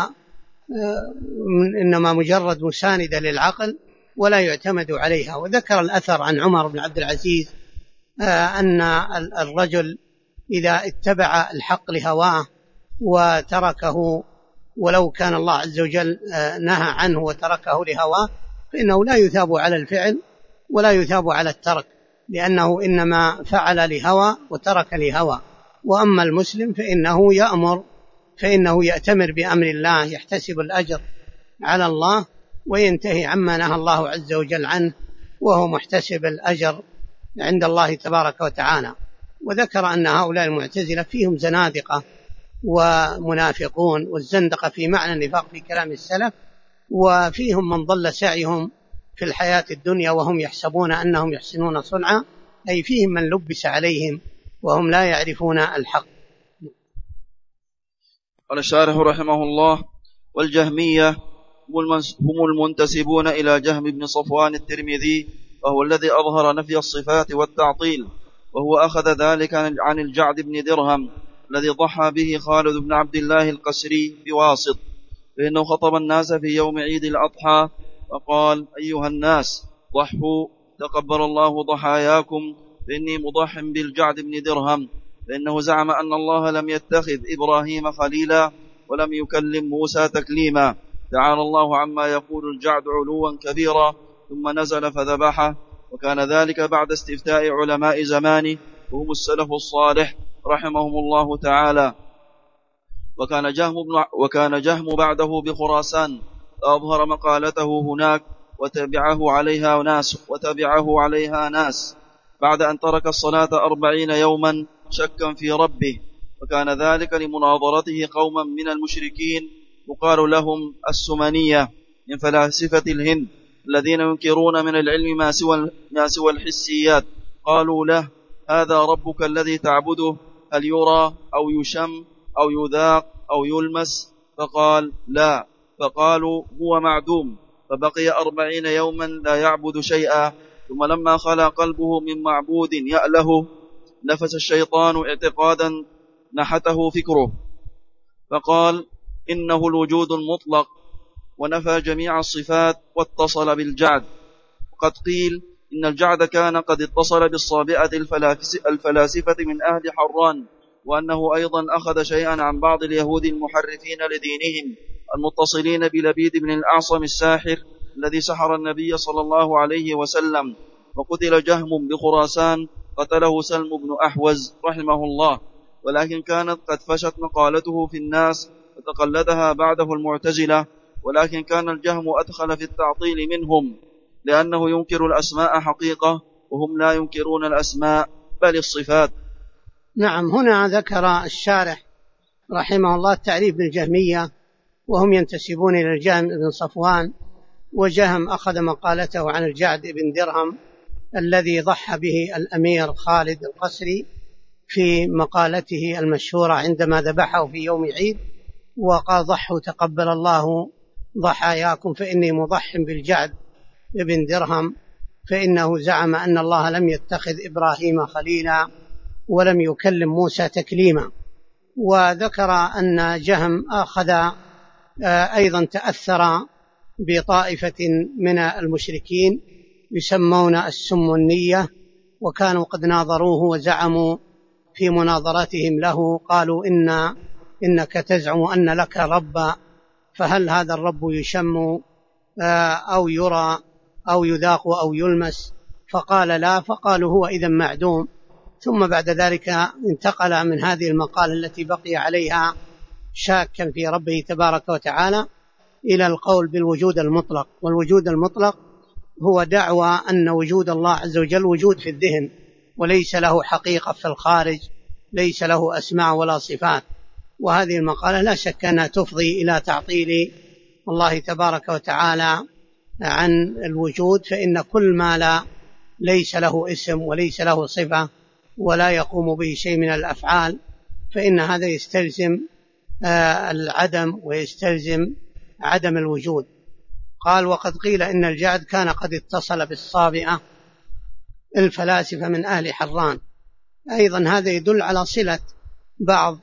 إنما مجرد مساندة للعقل ولا يعتمد عليها. وذكر الأثر عن عمر بن عبد العزيز أن الرجل إذا اتبع الحق لهواه وتركه، ولو كان الله عز وجل نهى عنه وتركه لهواه، فإنه لا يثاب على الفعل ولا يثاب على الترك، لأنه إنما فعل لهوى وترك لهوى. وأما المسلم فإنه يأتمر بأمر الله، يحتسب الأجر على الله وينتهي عما نهى الله عز وجل عنه، وهو محتسب الأجر عند الله تبارك وتعالى. وذكر أن هؤلاء المعتزلة فيهم زنادقة ومنافقون، والزندقة في معنى النفاق في كلام السلف، وفيهم من ضل سعيهم في الحياة الدنيا وهم يحسبون أنهم يحسنون صنعا، أي فيهم من لبس عليهم وهم لا يعرفون الحق. قال الشارح رحمه الله: والجهمية هم المنتسبون إلى جهم بن صفوان الترمذي، وهو الذي أظهر نفي الصفات والتعطيل، وهو أخذ ذلك عن الجعد بن درهم الذي ضحى به خالد بن عبد الله القسري بواسط، فإنه خطب الناس في يوم عيد الأضحى فقال: أيها الناس ضحوا تقبل الله ضحاياكم، فإني مضح بالجعد بن درهم، فإنه زعم أن الله لم يتخذ إبراهيم خليلا ولم يكلم موسى تكليما، تعالى الله عما يقول الجعد علوا كبيرا، ثم نزل فذبحه. وكان ذلك بعد استفتاء علماء زمانه وهم السلف الصالح رحمهم الله تعالى. وكان جهم بعده بخراسان فأظهر مقالته هناك وتبعه عليها ناس بعد أن ترك الصلاة 40 يوما شكا في ربه، وكان ذلك لمناظرته قوما من المشركين يقال لهم السمنية من فلاسفة الهند الذين ينكرون من العلم ما سوى الحسيات. قالوا له: هذا ربك الذي تعبده هل يرى أو يشم أو يذاق أو يلمس؟ فقال: لا. فقالوا: هو معدوم. فبقي 40 يوما لا يعبد شيئا، ثم لما خلا قلبه من معبود يأله نفس الشيطان اعتقادا نحته فكره، فقال: إنه الوجود المطلق، ونفى جميع الصفات واتصل بالجعد. وقد قيل إن الجعد كان قد اتصل بالصابئة الفلاسفة من أهل حران، وأنه أيضا أخذ شيئا عن بعض اليهود المحرفين لدينهم المتصلين بلبيد بن الأعصم الساحر الذي سحر النبي صلى الله عليه وسلم. وقتل جهم بخراسان، قتله سلم بن أحوز رحمه الله، ولكن كانت قد فشت مقالته في الناس فتقلدها بعده المعتزلة، ولكن كان الجهم أدخل في التعطيل منهم، لأنه ينكر الأسماء حقيقة وهم لا ينكرون الأسماء بل الصفات. نعم. هنا ذكر الشارح رحمه الله تعريف بالجهمية، وهم ينتسبون إلى الجهم بن صفوان، وجهم أخذ مقالته عن الجعد بن درهم الذي ضحى به الأمير خالد القسري في مقالته المشهورة عندما ذبحه في يوم عيد وقال: ضحوا تقبل الله ضحاياكم فإني مضح بالجعد بن درهم، فإنه زعم أن الله لم يتخذ إبراهيم خليلا ولم يكلم موسى تكليما. وذكر أن جهم أخذ أيضا تأثر بطائفة من المشركين يسمون السمنية، وكانوا قد ناظروه وزعموا في مناظرتهم له، قالوا: إنك تزعم أن لك ربا، فهل هذا الرب يشم أو يرى أو يذاق أو يلمس؟ فقال: لا. فقالوا: هو إذن معدوم. ثم بعد ذلك انتقل من هذه المقالة التي بقي عليها شاكا في ربه تبارك وتعالى إلى القول بالوجود المطلق. والوجود المطلق هو دعوى أن وجود الله عز وجل وجود في الذهن وليس له حقيقة في الخارج، ليس له أسماء ولا صفات. وهذه المقالة لا شك أنها تفضي إلى تعطيل الله تبارك وتعالى عن الوجود، فإن كل ما ليس له اسم وليس له صفة ولا يقوم به شيء من الأفعال فإن هذا يستلزم العدم ويستلزم عدم الوجود. قال: وقد قيل إن الجعد كان قد اتصل بالصابئة الفلاسفة من أهل حران. أيضا هذا يدل على صلة بعض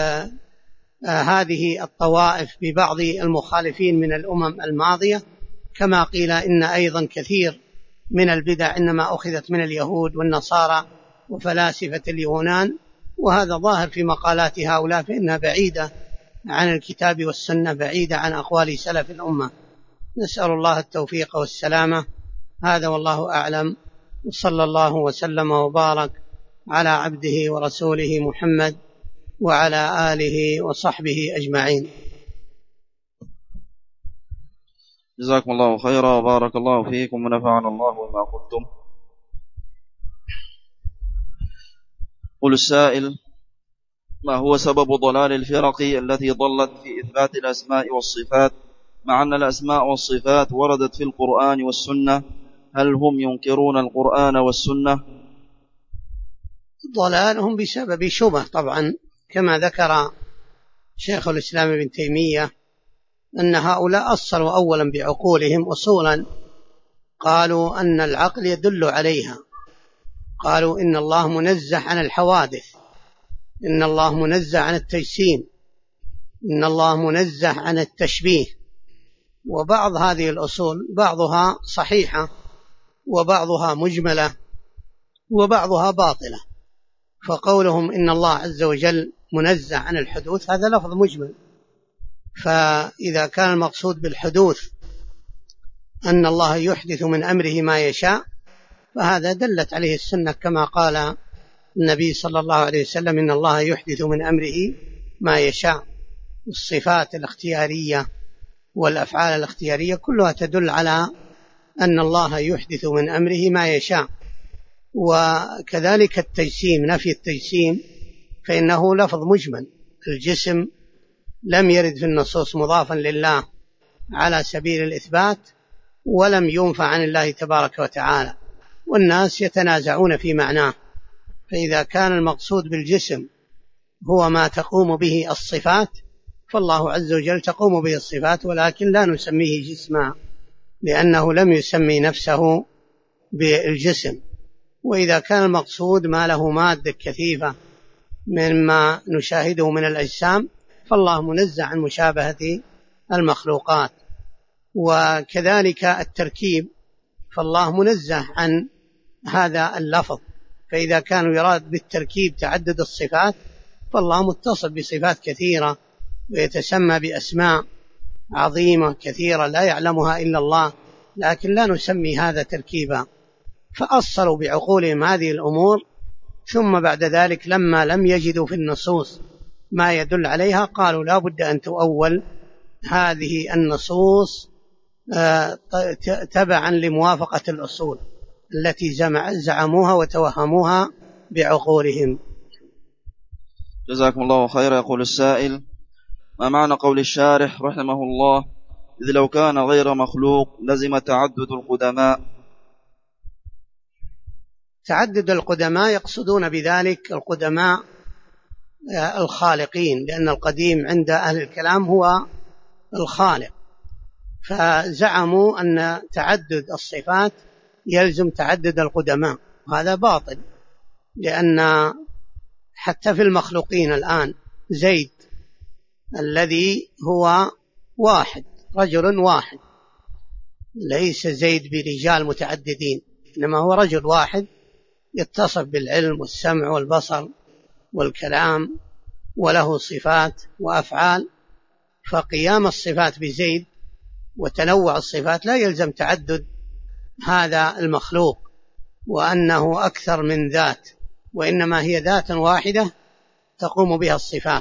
هذه الطوائف ببعض المخالفين من الأمم الماضية، كما قيل إن أيضا كثير من البدع إنما أخذت من اليهود والنصارى وفلاسفة اليونان، وهذا ظاهر في مقالات هؤلاء، فإنها بعيدة عن الكتاب والسنة، بعيدة عن أقوال سلف الأمة. نسأل الله التوفيق والسلامة. هذا والله أعلم، وصلى الله وسلم وبارك على عبده ورسوله محمد وعلى آله وصحبه أجمعين. جزاكم الله خيرا وبارك الله فيكم ونفعنا الله بما قلتم. قل السائل: ما هو سبب ضلال الفرق التي ضلت في إثبات الأسماء والصفات مع أن الأسماء والصفات وردت في القرآن والسنة؟ هل هم ينكرون القرآن والسنة؟ ضلالهم بسبب شبه طبعا، كما ذكر شيخ الإسلام ابن تيمية أن هؤلاء أصلوا أولا بعقولهم أصولا، قالوا أن العقل يدل عليها، قالوا إن الله منزه عن الحوادث، إن الله منزه عن التجسيم، إن الله منزه عن التشبيه. وبعض هذه الأصول بعضها صحيحة وبعضها مجملة وبعضها باطلة، فقولهم إن الله عز وجل منزه عن الحدوث هذا لفظ مجمل، فإذا كان المقصود بالحدوث أن الله يحدث من أمره ما يشاء فهذا دلت عليه السنة، كما قال النبي صلى الله عليه وسلم: إن الله يحدث من أمره ما يشاء. الصفات الاختيارية والأفعال الاختيارية كلها تدل على أن الله يحدث من أمره ما يشاء. وكذلك التجسيم، نفي التجسيم فإنه لفظ مجمل، الجسم لم يرد في النصوص مضافا لله على سبيل الإثبات ولم ينفى عن الله تبارك وتعالى، والناس يتنازعون في معناه. فإذا كان المقصود بالجسم هو ما تقوم به الصفات فالله عز وجل تقوم به الصفات، ولكن لا نسميه جسما لأنه لم يسمي نفسه بالجسم. وإذا كان المقصود ما له مادة كثيفة مما نشاهده من الأجسام فالله منزه عن مشابهة المخلوقات. وكذلك التركيب فالله منزه عن هذا اللفظ، فإذا كان يراد بالتركيب تعدد الصفات فالله متصف بصفات كثيرة ويتسمى بأسماء عظيمة كثيرة لا يعلمها إلا الله، لكن لا نسمي هذا تركيبا. فأصلوا بعقولهم هذه الأمور، ثم بعد ذلك لما لم يجدوا في النصوص ما يدل عليها قالوا لا بد أن تؤول هذه النصوص تبعا لموافقة الأصول التي زعموها وتوهموها بعقولهم. جزاكم الله خيرا. يقول السائل: ما معنى قول الشارح رحمه الله: إذ لو كان غير مخلوق لزم تعدد القدماء؟ تعدد القدماء يقصدون بذلك القدماء الخالقين، لأن القديم عند أهل الكلام هو الخالق، فزعموا أن تعدد الصفات يلزم تعدد القدماء، وهذا باطل، لأن حتى في المخلوقين الآن زيد الذي هو واحد، رجل واحد، ليس زيد برجال متعددين، إنما هو رجل واحد يتصف بالعلم والسمع والبصر والكلام وله صفات وأفعال، فقيام الصفات بزيد وتنوع الصفات لا يلزم تعدد هذا المخلوق وأنه أكثر من ذات، وإنما هي ذات واحدة تقوم بها الصفات.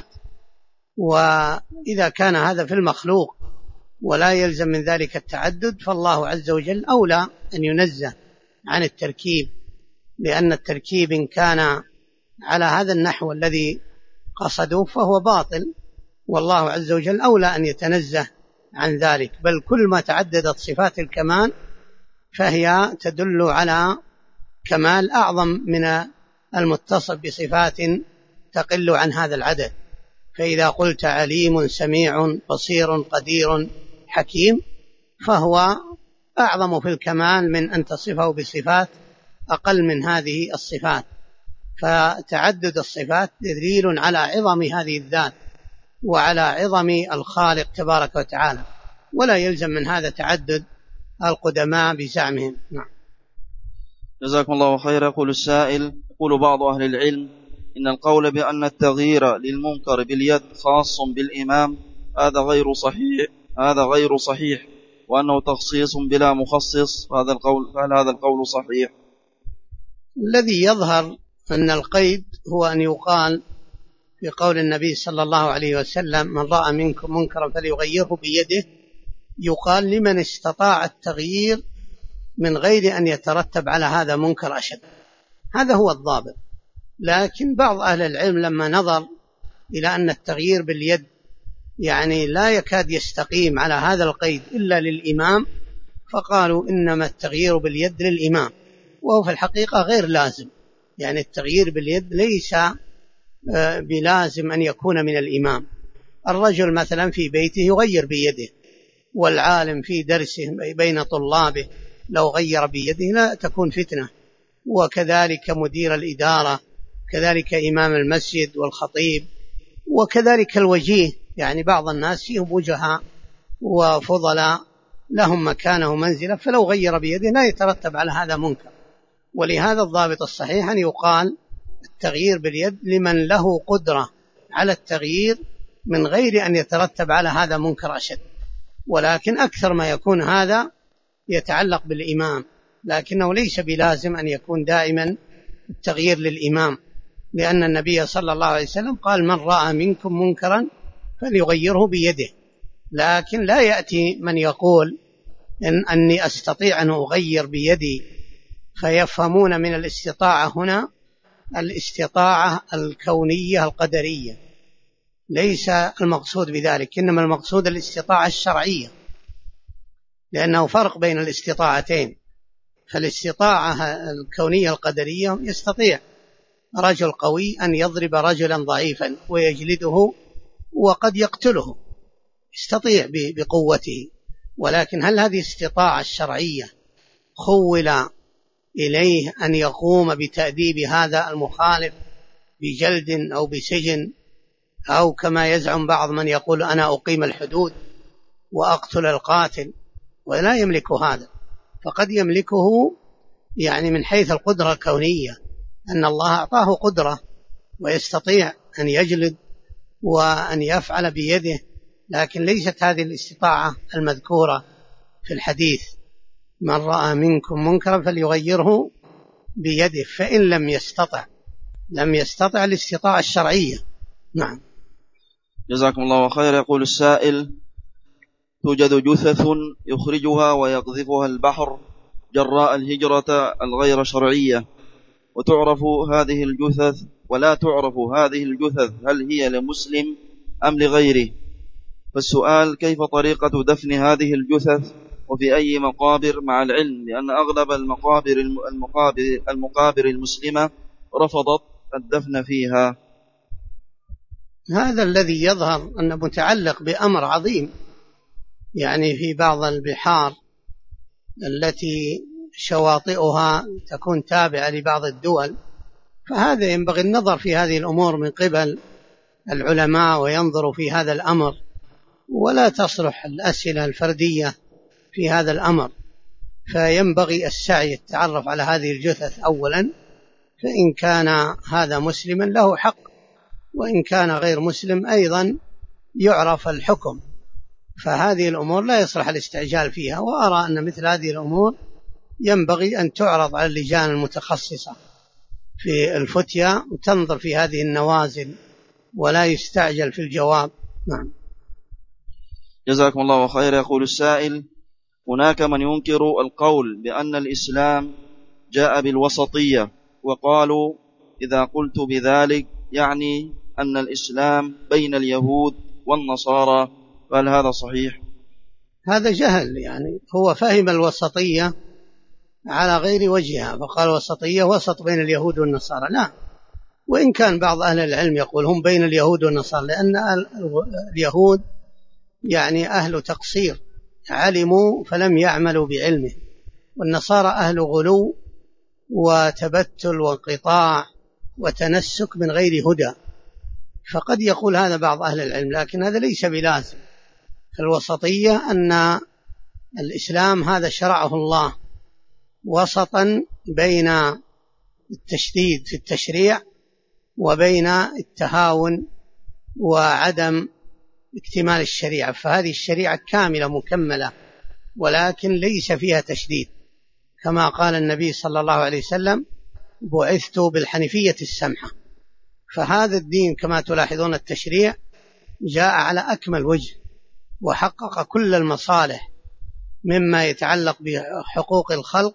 وإذا كان هذا في المخلوق ولا يلزم من ذلك التعدد، فالله عز وجل أولى أن ينزه عن التركيب، لأن التركيب إن كان على هذا النحو الذي قصدوه فهو باطل، والله عز وجل أولى أن يتنزه عن ذلك، بل كل ما تعددت صفات الكمال فهي تدل على كمال أعظم من المتصف بصفات تقل عن هذا العدد. فإذا قلت عليم سميع بصير قدير حكيم فهو أعظم في الكمال من أن تصفه بصفات أقل من هذه الصفات، فتعدد الصفات دليل على عظم هذه الذات وعلى عظم الخالق تبارك وتعالى، ولا يلزم من هذا تعدد القدماء بزعمهم. نعم. جزاكم الله خيرا. يقول السائل: يقول بعض أهل العلم إن القول بأن التغيير للمنكر باليد خاص بالإمام هذا غير صحيح، وأنه تخصيص بلا مخصص، فهل هذا القول صحيح؟ الذي يظهر أن القيد هو أن يقال في قول النبي صلى الله عليه وسلم: من رأى منكم منكرا فليغيره بيده، يقال لمن استطاع التغيير من غير أن يترتب على هذا منكر أشد، هذا هو الضابط. لكن بعض أهل العلم لما نظر إلى أن التغيير باليد يعني لا يكاد يستقيم على هذا القيد إلا للإمام، فقالوا إنما التغيير باليد للإمام، وهو في الحقيقة غير لازم، يعني التغيير باليد ليس بلازم أن يكون من الإمام. الرجل مثلا في بيته يغير بيده، والعالم في درسه بين طلابه لو غير بيده لا تكون فتنة، وكذلك مدير الإدارة، كذلك إمام المسجد والخطيب، وكذلك الوجيه، يعني بعض الناس فيهم وجهاء وفضلاء لهم مكانه منزلة، فلو غير بيده لا يترتب على هذا منكر. ولهذا الضابط الصحيح أن يقال التغيير باليد لمن له قدرة على التغيير من غير أن يترتب على هذا منكر أشد، ولكن أكثر ما يكون هذا يتعلق بالإمام، لكنه ليس بلازم أن يكون دائما التغيير للإمام، لأن النبي صلى الله عليه وسلم قال: من رأى منكم منكرا فليغيره بيده. لكن لا يأتي من يقول أني أستطيع أن أغير بيدي، فيفهمون من الاستطاعة هنا الاستطاعة الكونية القدرية، ليس المقصود بذلك، إنما المقصود الاستطاعة الشرعية، لأنه فرق بين الاستطاعتين. فالاستطاعة الكونية القدرية يستطيع رجل قوي أن يضرب رجلا ضعيفا ويجلده وقد يقتله، يستطيع بقوته، ولكن هل هذه استطاعة الشرعية خول إليه أن يقوم بتأديب هذا المخالف بجلد أو بسجن، أو كما يزعم بعض من يقول أنا أقيم الحدود وأقتل القاتل؟ ولا يملك هذا، فقد يملكه يعني من حيث القدرة الكونية، أن الله أعطاه قدرة ويستطيع أن يجلد وأن يفعل بيده، لكن ليست هذه الاستطاعة المذكورة في الحديث: من رأى منكم منكرا فليغيره بيده، فإن لم يستطع الاستطاعة الشرعية. نعم. جزاكم الله خير. يقول السائل: توجد جثث يخرجها ويقذفها البحر جراء الهجرة الغير شرعية، ولا تعرف هذه الجثث هل هي لمسلم أم لغيره. فالسؤال: كيف طريقة دفن هذه الجثث وفي أي مقابر، مع العلم بأن أغلب المقابر المسلمة رفضت الدفن فيها؟ هذا الذي يظهر أنه متعلق بأمر عظيم، يعني في بعض البحار التي شواطئها تكون تابعة لبعض الدول، فهذا ينبغي النظر في هذه الأمور من قبل العلماء وينظروا في هذا الأمر، ولا تصلح الأسئلة الفردية في هذا الأمر. فينبغي السعي التعرف على هذه الجثث أولا، فإن كان هذا مسلما له حق، وإن كان غير مسلم أيضا يعرف الحكم. فهذه الأمور لا يصلح الاستعجال فيها، وأرى أن مثل هذه الأمور ينبغي أن تعرض على اللجان المتخصصة في الفتيا وتنظر في هذه النوازل، ولا يستعجل في الجواب. نعم. جزاكم الله خير. يقول السائل: هناك من ينكر القول بأن الإسلام جاء بالوسطية، وقالوا إذا قلت بذلك يعني أن الإسلام بين اليهود والنصارى، فهل هذا صحيح؟ هذا جهل، يعني هو فهم الوسطية على غير وجهها، فقال وسطية وسط بين اليهود والنصارى. لا، وإن كان بعض أهل العلم يقول هم بين اليهود والنصارى، لأن اليهود يعني أهل تقصير، علموا فلم يعملوا بعلمه، والنصارى أهل غلو وتبتل وانقطاع وتنسك من غير هدى. فقد يقول هذا بعض أهل العلم، لكن هذا ليس بلازم. فالوسطية أن الإسلام هذا شرعه الله وسطا بين التشديد في التشريع وبين التهاون وعدم اكتمال الشريعة. فهذه الشريعة كاملة مكملة، ولكن ليس فيها تشديد، كما قال النبي صلى الله عليه وسلم: بعثت بالحنيفية السمحة. فهذا الدين كما تلاحظون التشريع جاء على أكمل وجه، وحقق كل المصالح مما يتعلق بحقوق الخلق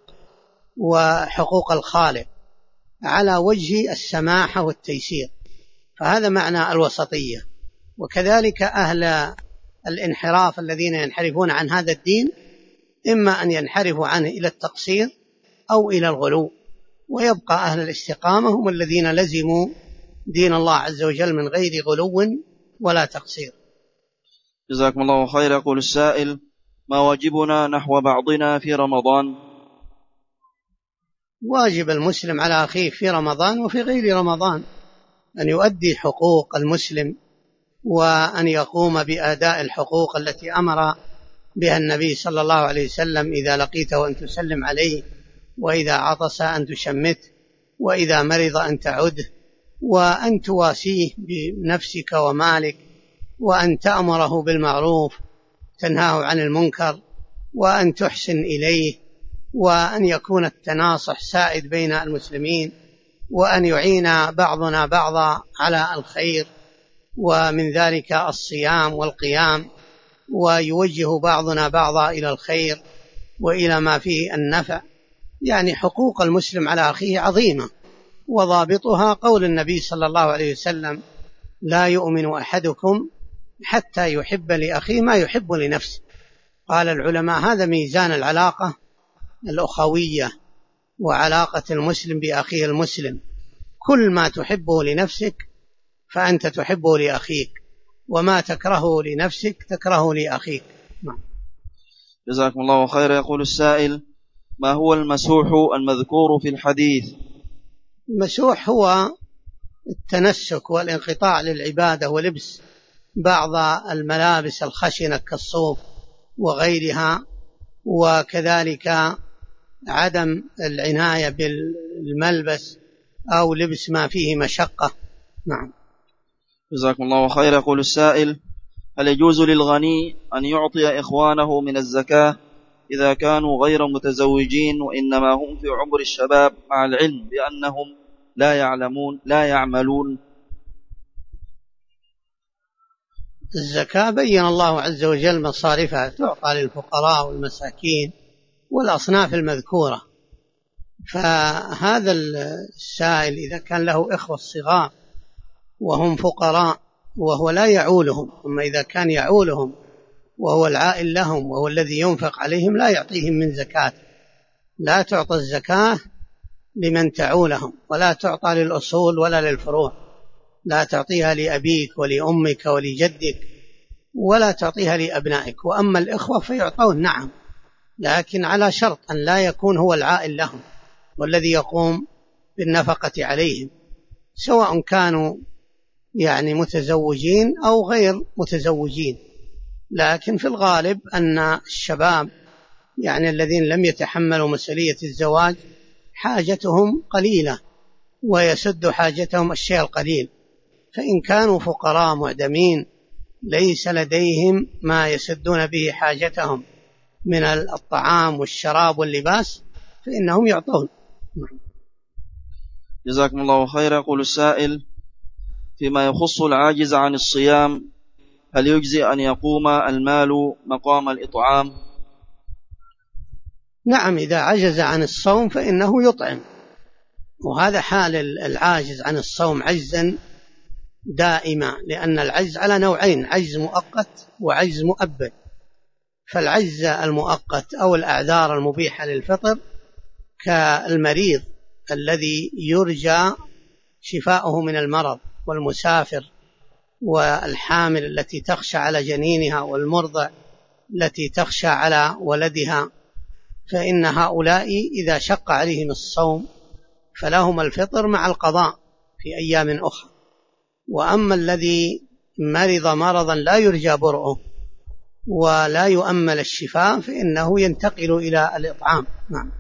وحقوق الخالق على وجه السماحة والتيسير. فهذا معنى الوسطية. وكذلك أهل الانحراف الذين ينحرفون عن هذا الدين إما أن ينحرفوا عنه إلى التقصير أو إلى الغلو، ويبقى أهل الاستقامة هم الذين لزموا دين الله عز وجل من غير غلو ولا تقصير. جزاكم الله خير. يقول السائل: ما واجبنا نحو بعضنا في رمضان؟ واجب المسلم على أخيه في رمضان وفي غير رمضان أن يؤدي حقوق المسلم، وأن يقوم بأداء الحقوق التي أمر بها النبي صلى الله عليه وسلم: إذا لقيته أن تسلم عليه، وإذا عطس أن تشمته، وإذا مرض أن تعده، وأن تواسيه بنفسك ومالك، وأن تأمره بالمعروف تنهاه عن المنكر، وأن تحسن إليه، وأن يكون التناصح سائد بين المسلمين، وأن يعين بعضنا بعضا على الخير، ومن ذلك الصيام والقيام، ويوجه بعضنا بعضا إلى الخير وإلى ما فيه النفع. يعني حقوق المسلم على أخيه عظيمة، وضابطها قول النبي صلى الله عليه وسلم: لا يؤمن أحدكم حتى يحب لأخيه ما يحب لنفسه. قال العلماء هذا ميزان العلاقة الأخوية وعلاقة المسلم بأخيه المسلم، كل ما تحبه لنفسك فأنت تحبه لأخيك، وما تكرهه لنفسك تكرهه لأخيك. جزاكم الله خير. يقول السائل: ما هو المسوح المذكور في الحديث؟ المسوح هو التنسك والانقطاع للعبادة ولبس بعض الملابس الخشنة كالصوف وغيرها، وكذلك عدم العناية بالملبس أو لبس ما فيه مشقة. نعم. جزاكم الله خير. يقول السائل: هل يجوز للغني أن يعطي إخوانه من الزكاة إذا كانوا غير متزوجين وإنما هم في عمر الشباب، مع العلم بأنهم لا يعملون؟ الزكاة بين الله عز وجل مصارفها، تعطى للفقراء والمساكين والأصناف المذكورة. فهذا السائل إذا كان له إخوة صغار وهم فقراء وهو لا يعولهم، أما إذا كان يعولهم وهو العائل لهم وهو الذي ينفق عليهم لا يعطيهم من زكاة. لا تعطى الزكاة لمن تعولهم، ولا تعطى للأصول ولا للفروع، لا تعطيها لأبيك ولأمك ولجدك، ولا تعطيها لأبنائك. وأما الإخوة فيعطون نعم، لكن على شرط أن لا يكون هو العائل لهم والذي يقوم بالنفقة عليهم، سواء كانوا يعني متزوجين أو غير متزوجين. لكن في الغالب أن الشباب يعني الذين لم يتحملوا مسؤولية الزواج حاجتهم قليلة ويسد حاجتهم الشيء القليل، فإن كانوا فقراء معدمين ليس لديهم ما يسدون به حاجتهم من الطعام والشراب واللباس فإنهم يعطون. جزاكم الله خيرا. يقول السائل: فيما يخص العاجز عن الصيام هل يجزي أن يقوم المال مقام الإطعام؟ نعم، إذا عجز عن الصوم فإنه يطعم، وهذا حال العاجز عن الصوم عجزا دائما، لأن العجز على نوعين: عجز مؤقت وعجز مؤبد. فالعجز المؤقت أو الأعذار المبيحة للفطر كالمريض الذي يرجى شفاؤه من المرض، والمسافر، والحامل التي تخشى على جنينها، والمرضع التي تخشى على ولدها، فإن هؤلاء إذا شق عليهم الصوم فلهم الفطر مع القضاء في أيام أخرى. وأما الذي مرض مرضا لا يرجى برؤه ولا يؤمل الشفاء فإنه ينتقل إلى الإطعام. نعم.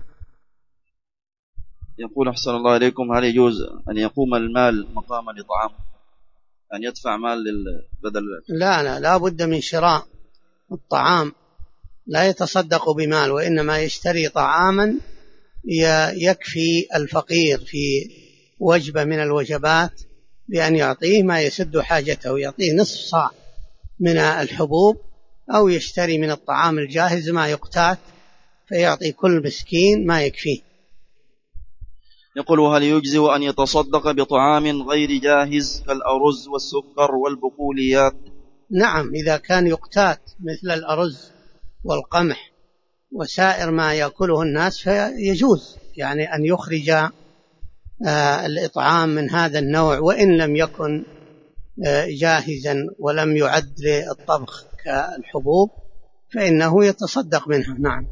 يقول: أحسن الله إليكم، هل يجوز أن يقوم المال مقام الإطعام، أن يدفع مال بدل؟ لا بد من شراء الطعام، لا يتصدق بمال، وإنما يشتري طعاما يكفي الفقير في وجبة من الوجبات بأن يعطيه ما يسد حاجته، يعطيه نصف صاع من الحبوب، أو يشتري من الطعام الجاهز ما يقتات فيعطي كل مسكين ما يكفيه. يقول: هل يجزي أن يتصدق بطعام غير جاهز كالأرز والسكر والبقوليات؟ نعم، إذا كان يقتات مثل الأرز والقمح وسائر ما يأكله الناس فيجوز يعني أن يخرج الإطعام من هذا النوع، وإن لم يكن جاهزا ولم يعد للطبخ كالحبوب فإنه يتصدق منها. نعم.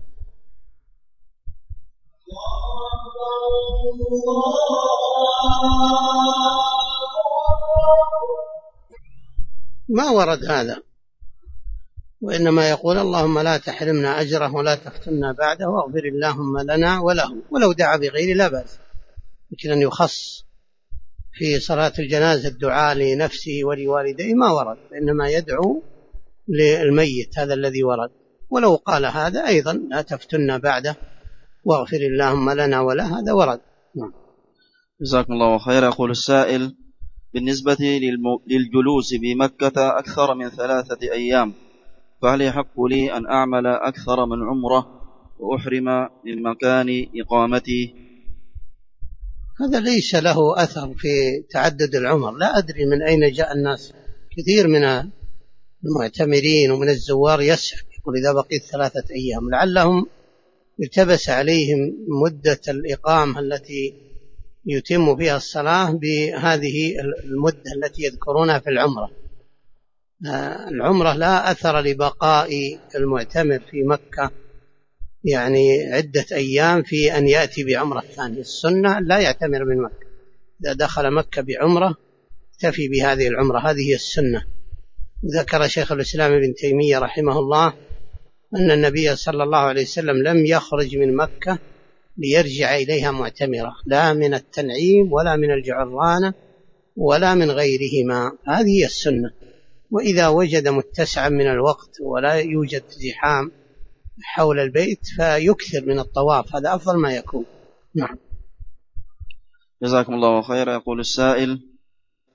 ما ورد هذا، وإنما يقول: اللهم لا تحرمنا أجره ولا تفتنا بعده واغفر اللهم لنا وله. ولو دعا بغير لا بأس، يمكن أن يخص في صلاة الجنازة الدعاء لنفسه ولوالديه، ما ورد، إنما يدعو للميت، هذا الذي ورد. ولو قال هذا أيضا: لا تفتنا بعده واغفر اللهم لنا وله، هذا ورد. جزاكم الله خيرا. يقول السائل: بالنسبة للجلوس بمكة أكثر من 3 أيام فهل يحق لي أن أعمل أكثر من عمرة وأحرم من مكان إقامتي؟ هذا ليس له أثر في تعدد العمر. لا أدري من أين جاء الناس، كثير من المعتمرين ومن الزوار يسأل يقول إذا بقيت 3 أيام، لعلهم التبس عليهم مدة الإقامة التي يتم فيها الصلاة بهذه المدة التي يذكرونها في العمرة. العمرة لا أثر لبقاء المعتمر في مكة يعني عدة أيام في أن يأتي بعمرة ثانية. السنة لا يعتمر من مكة، إذا دخل مكة بعمرة اكتفي بهذه العمرة، هذه هي السنة. ذكر شيخ الإسلام ابن تيمية رحمه الله أن النبي صلى الله عليه وسلم لم يخرج من مكة ليرجع إليها معتمرة، لا من التنعيم ولا من الجعرانة ولا من غيرهما، هذه هي السنة. وإذا وجد متسعا من الوقت ولا يوجد زحام حول البيت فيكثر من الطواف، هذا أفضل ما يكون. نعم. جزاكم الله خيرا. يقول السائل: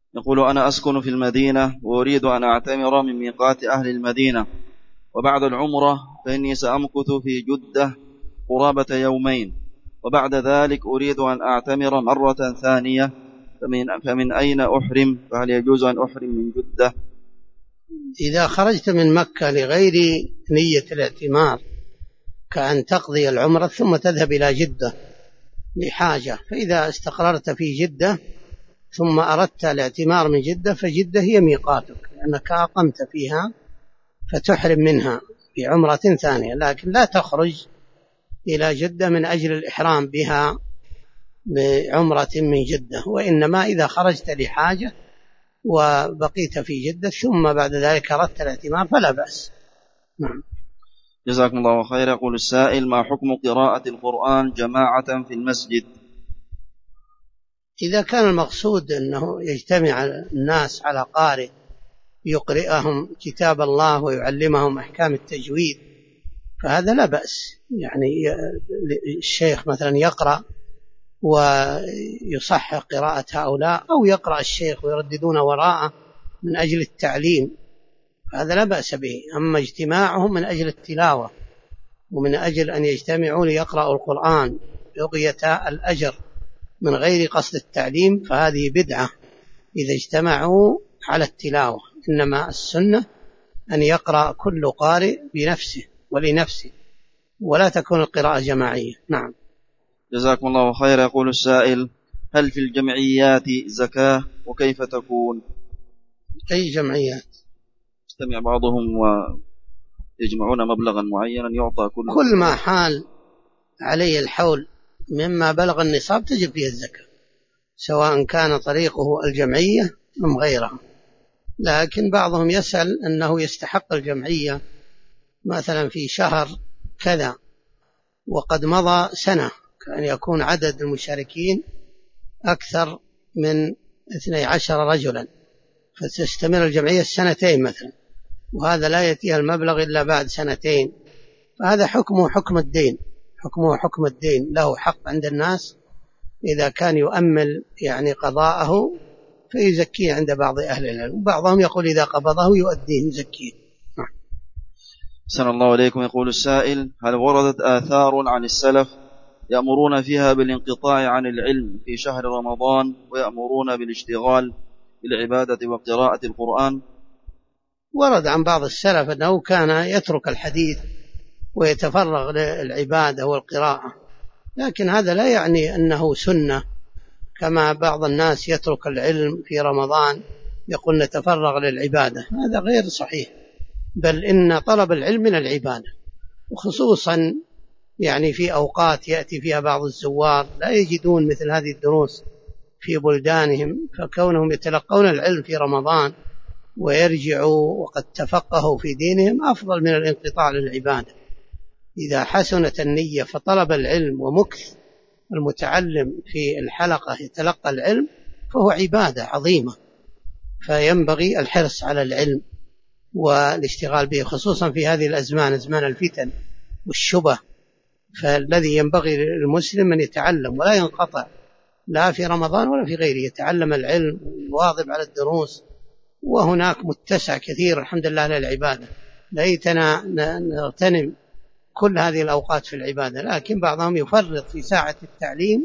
يقول: أنا أسكن في المدينة وأريد أن أعتمر من ميقات أهل المدينة، وبعد العمرة فإني سأمكث في جدة قرابة يومين، وبعد ذلك أريد أن أعتمر مرة ثانية، فمن أين أحرم؟ فهل يجوز أن أحرم من جدة؟ إذا خرجت من مكة لغير نية الاعتمار كأن تقضي العمرة ثم تذهب إلى جدة لحاجة، فإذا استقررت في جدة ثم أردت الاعتمار من جدة فجدة هي ميقاتك لأنك أقمت فيها، فتحرم منها بعمرة ثانية، لكن لا تخرج إلى جدة من أجل الإحرام بها بعمرة من جدة، وإنما إذا خرجت لحاجة وبقيت في جدة ثم بعد ذلك أردت الاعتمار فلا بأس. نعم. جزاكم الله خير. يقول السائل: ما حكم قراءة القرآن جماعة في المسجد؟ إذا كان المقصود أنه يجتمع الناس على قارئ يقرئهم كتاب الله ويعلمهم أحكام التجويد فهذا لا بأس، يعني الشيخ مثلا يقرأ ويصحح قراءة هؤلاء، أو يقرأ الشيخ ويرددون وراءه من أجل التعليم، هذا لا بأس به. أما اجتماعهم من أجل التلاوة ومن أجل أن يجتمعوا ليقرأوا القرآن بغية الأجر من غير قصد التعليم فهذه بدعة إذا اجتمعوا على التلاوة، إنما السنة أن يقرأ كل قارئ بنفسه ولنفسه ولا تكون القراءة جماعية. نعم. جزاكم الله خير. يقول السائل: هل في الجمعيات زكاة وكيف تكون؟ أي جمعيات؟ يجتمع بعضهم ويجمعون مبلغا معينا يعطى كل ما حال عليه الحول مما بلغ النصاب تجب فيه الزكاة، سواء كان طريقه الجمعية أم غيرها، لكن بعضهم يسأل أنه يستحق الجمعية مثلا في شهر كذا وقد مضى سنة، كأن يكون عدد المشاركين أكثر من 12 رجلا فتستمر الجمعية سنتين مثلا، وهذا لا يأتيها المبلغ إلا بعد سنتين، فهذا حكمه حكم الدين، حكمه حكم الدين، له حق عند الناس إذا كان يؤمل يعني قضاءه فيزكيه عند بعض أهل العلم، وبعضهم يقول إذا قبضه يؤديه يزكيه. أحسن الله إليكم. يقول السائل: هل وردت آثار عن السلف يأمرون فيها بالانقطاع عن العلم في شهر رمضان ويأمرون بالاشتغال بالعبادة وقراءة القرآن؟ ورد عن بعض السلف أنه كان يترك الحديث ويتفرغ للعبادة والقراءة، لكن هذا لا يعني أنه سنة كما بعض الناس يترك العلم في رمضان يقول نتفرغ للعبادة، هذا غير صحيح، بل إن طلب العلم من العبادة، وخصوصا يعني في أوقات يأتي فيها بعض الزوار لا يجدون مثل هذه الدروس في بلدانهم، فكونهم يتلقون العلم في رمضان ويرجعوا وقد تفقهوا في دينهم أفضل من الانقطاع للعبادة. إذا حسنت النية فطلب العلم ومكث المتعلم في الحلقة يتلقى العلم فهو عبادة عظيمة، فينبغي الحرص على العلم والاشتغال به، خصوصا في هذه الأزمان، أزمان الفتن والشبه، فالذي ينبغي للمسلم أن يتعلم ولا ينقطع لا في رمضان ولا في غيره، يتعلم العلم ويواظب على الدروس، وهناك متسع كثير الحمد لله للعبادة، ليتنا نغتنم كل هذه الأوقات في العبادة، لكن بعضهم يفرط في ساعة التعليم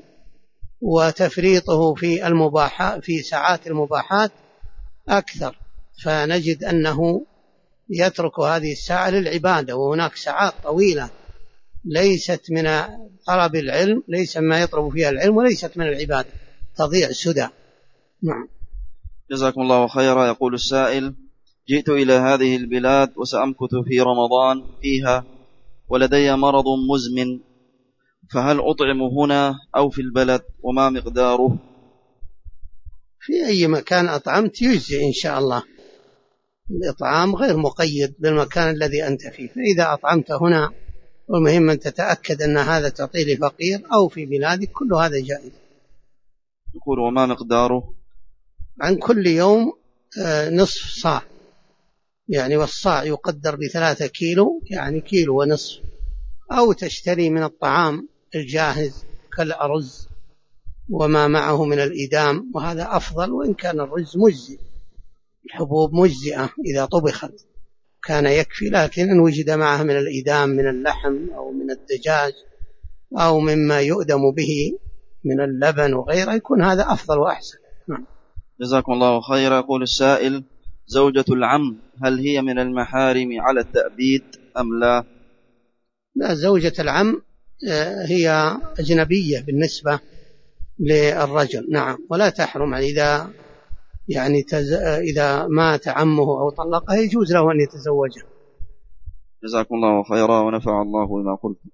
وتفريطه في المباحات في ساعات المباحات أكثر، فنجد أنه يترك هذه الساعة للعبادة، وهناك ساعات طويلة ليست من طلب العلم، ليس ما يطلب فيها العلم وليست من العبادة، تضيع سدى. نعم. جزاكم الله خيرا. يقول السائل: جئت إلى هذه البلاد وسأمكث في رمضان فيها ولدي مرض مزمن، فهل أطعم هنا أو في البلد وما مقداره؟ في أي مكان أطعمت يجزي إن شاء الله، الإطعام غير مقيد بالمكان الذي أنت فيه، فإذا أطعمت هنا والمهم أن تتأكد أن هذا تعطيه لفقير أو في بلادك كل هذا جائز. يقول: وما مقداره؟ عن كل يوم نصف صاع، يعني والصاع يقدر ب3 كيلو، يعني كيلو ونصف، أو تشتري من الطعام الجاهز كالأرز وما معه من الإدام، وهذا أفضل، وإن كان الرز مجزئ، الحبوب مجزئة إذا طبخت كان يكفي، لكن إن وجد معه من الإدام من اللحم أو من الدجاج أو مما يؤدم به من اللبن وغيره يكون هذا أفضل وأحسن. جزاكم الله خيرا. يقول السائل: زوجة العم هل هي من المحارم على التأبيد أم لا؟ لا، زوجة العم هي أجنبية بالنسبة للرجل، نعم، ولا تحرم إذا مات عمه أو طلقه يجوز له أن يتزوجها. جزاكم الله خيرا ونفع الله بما قلت.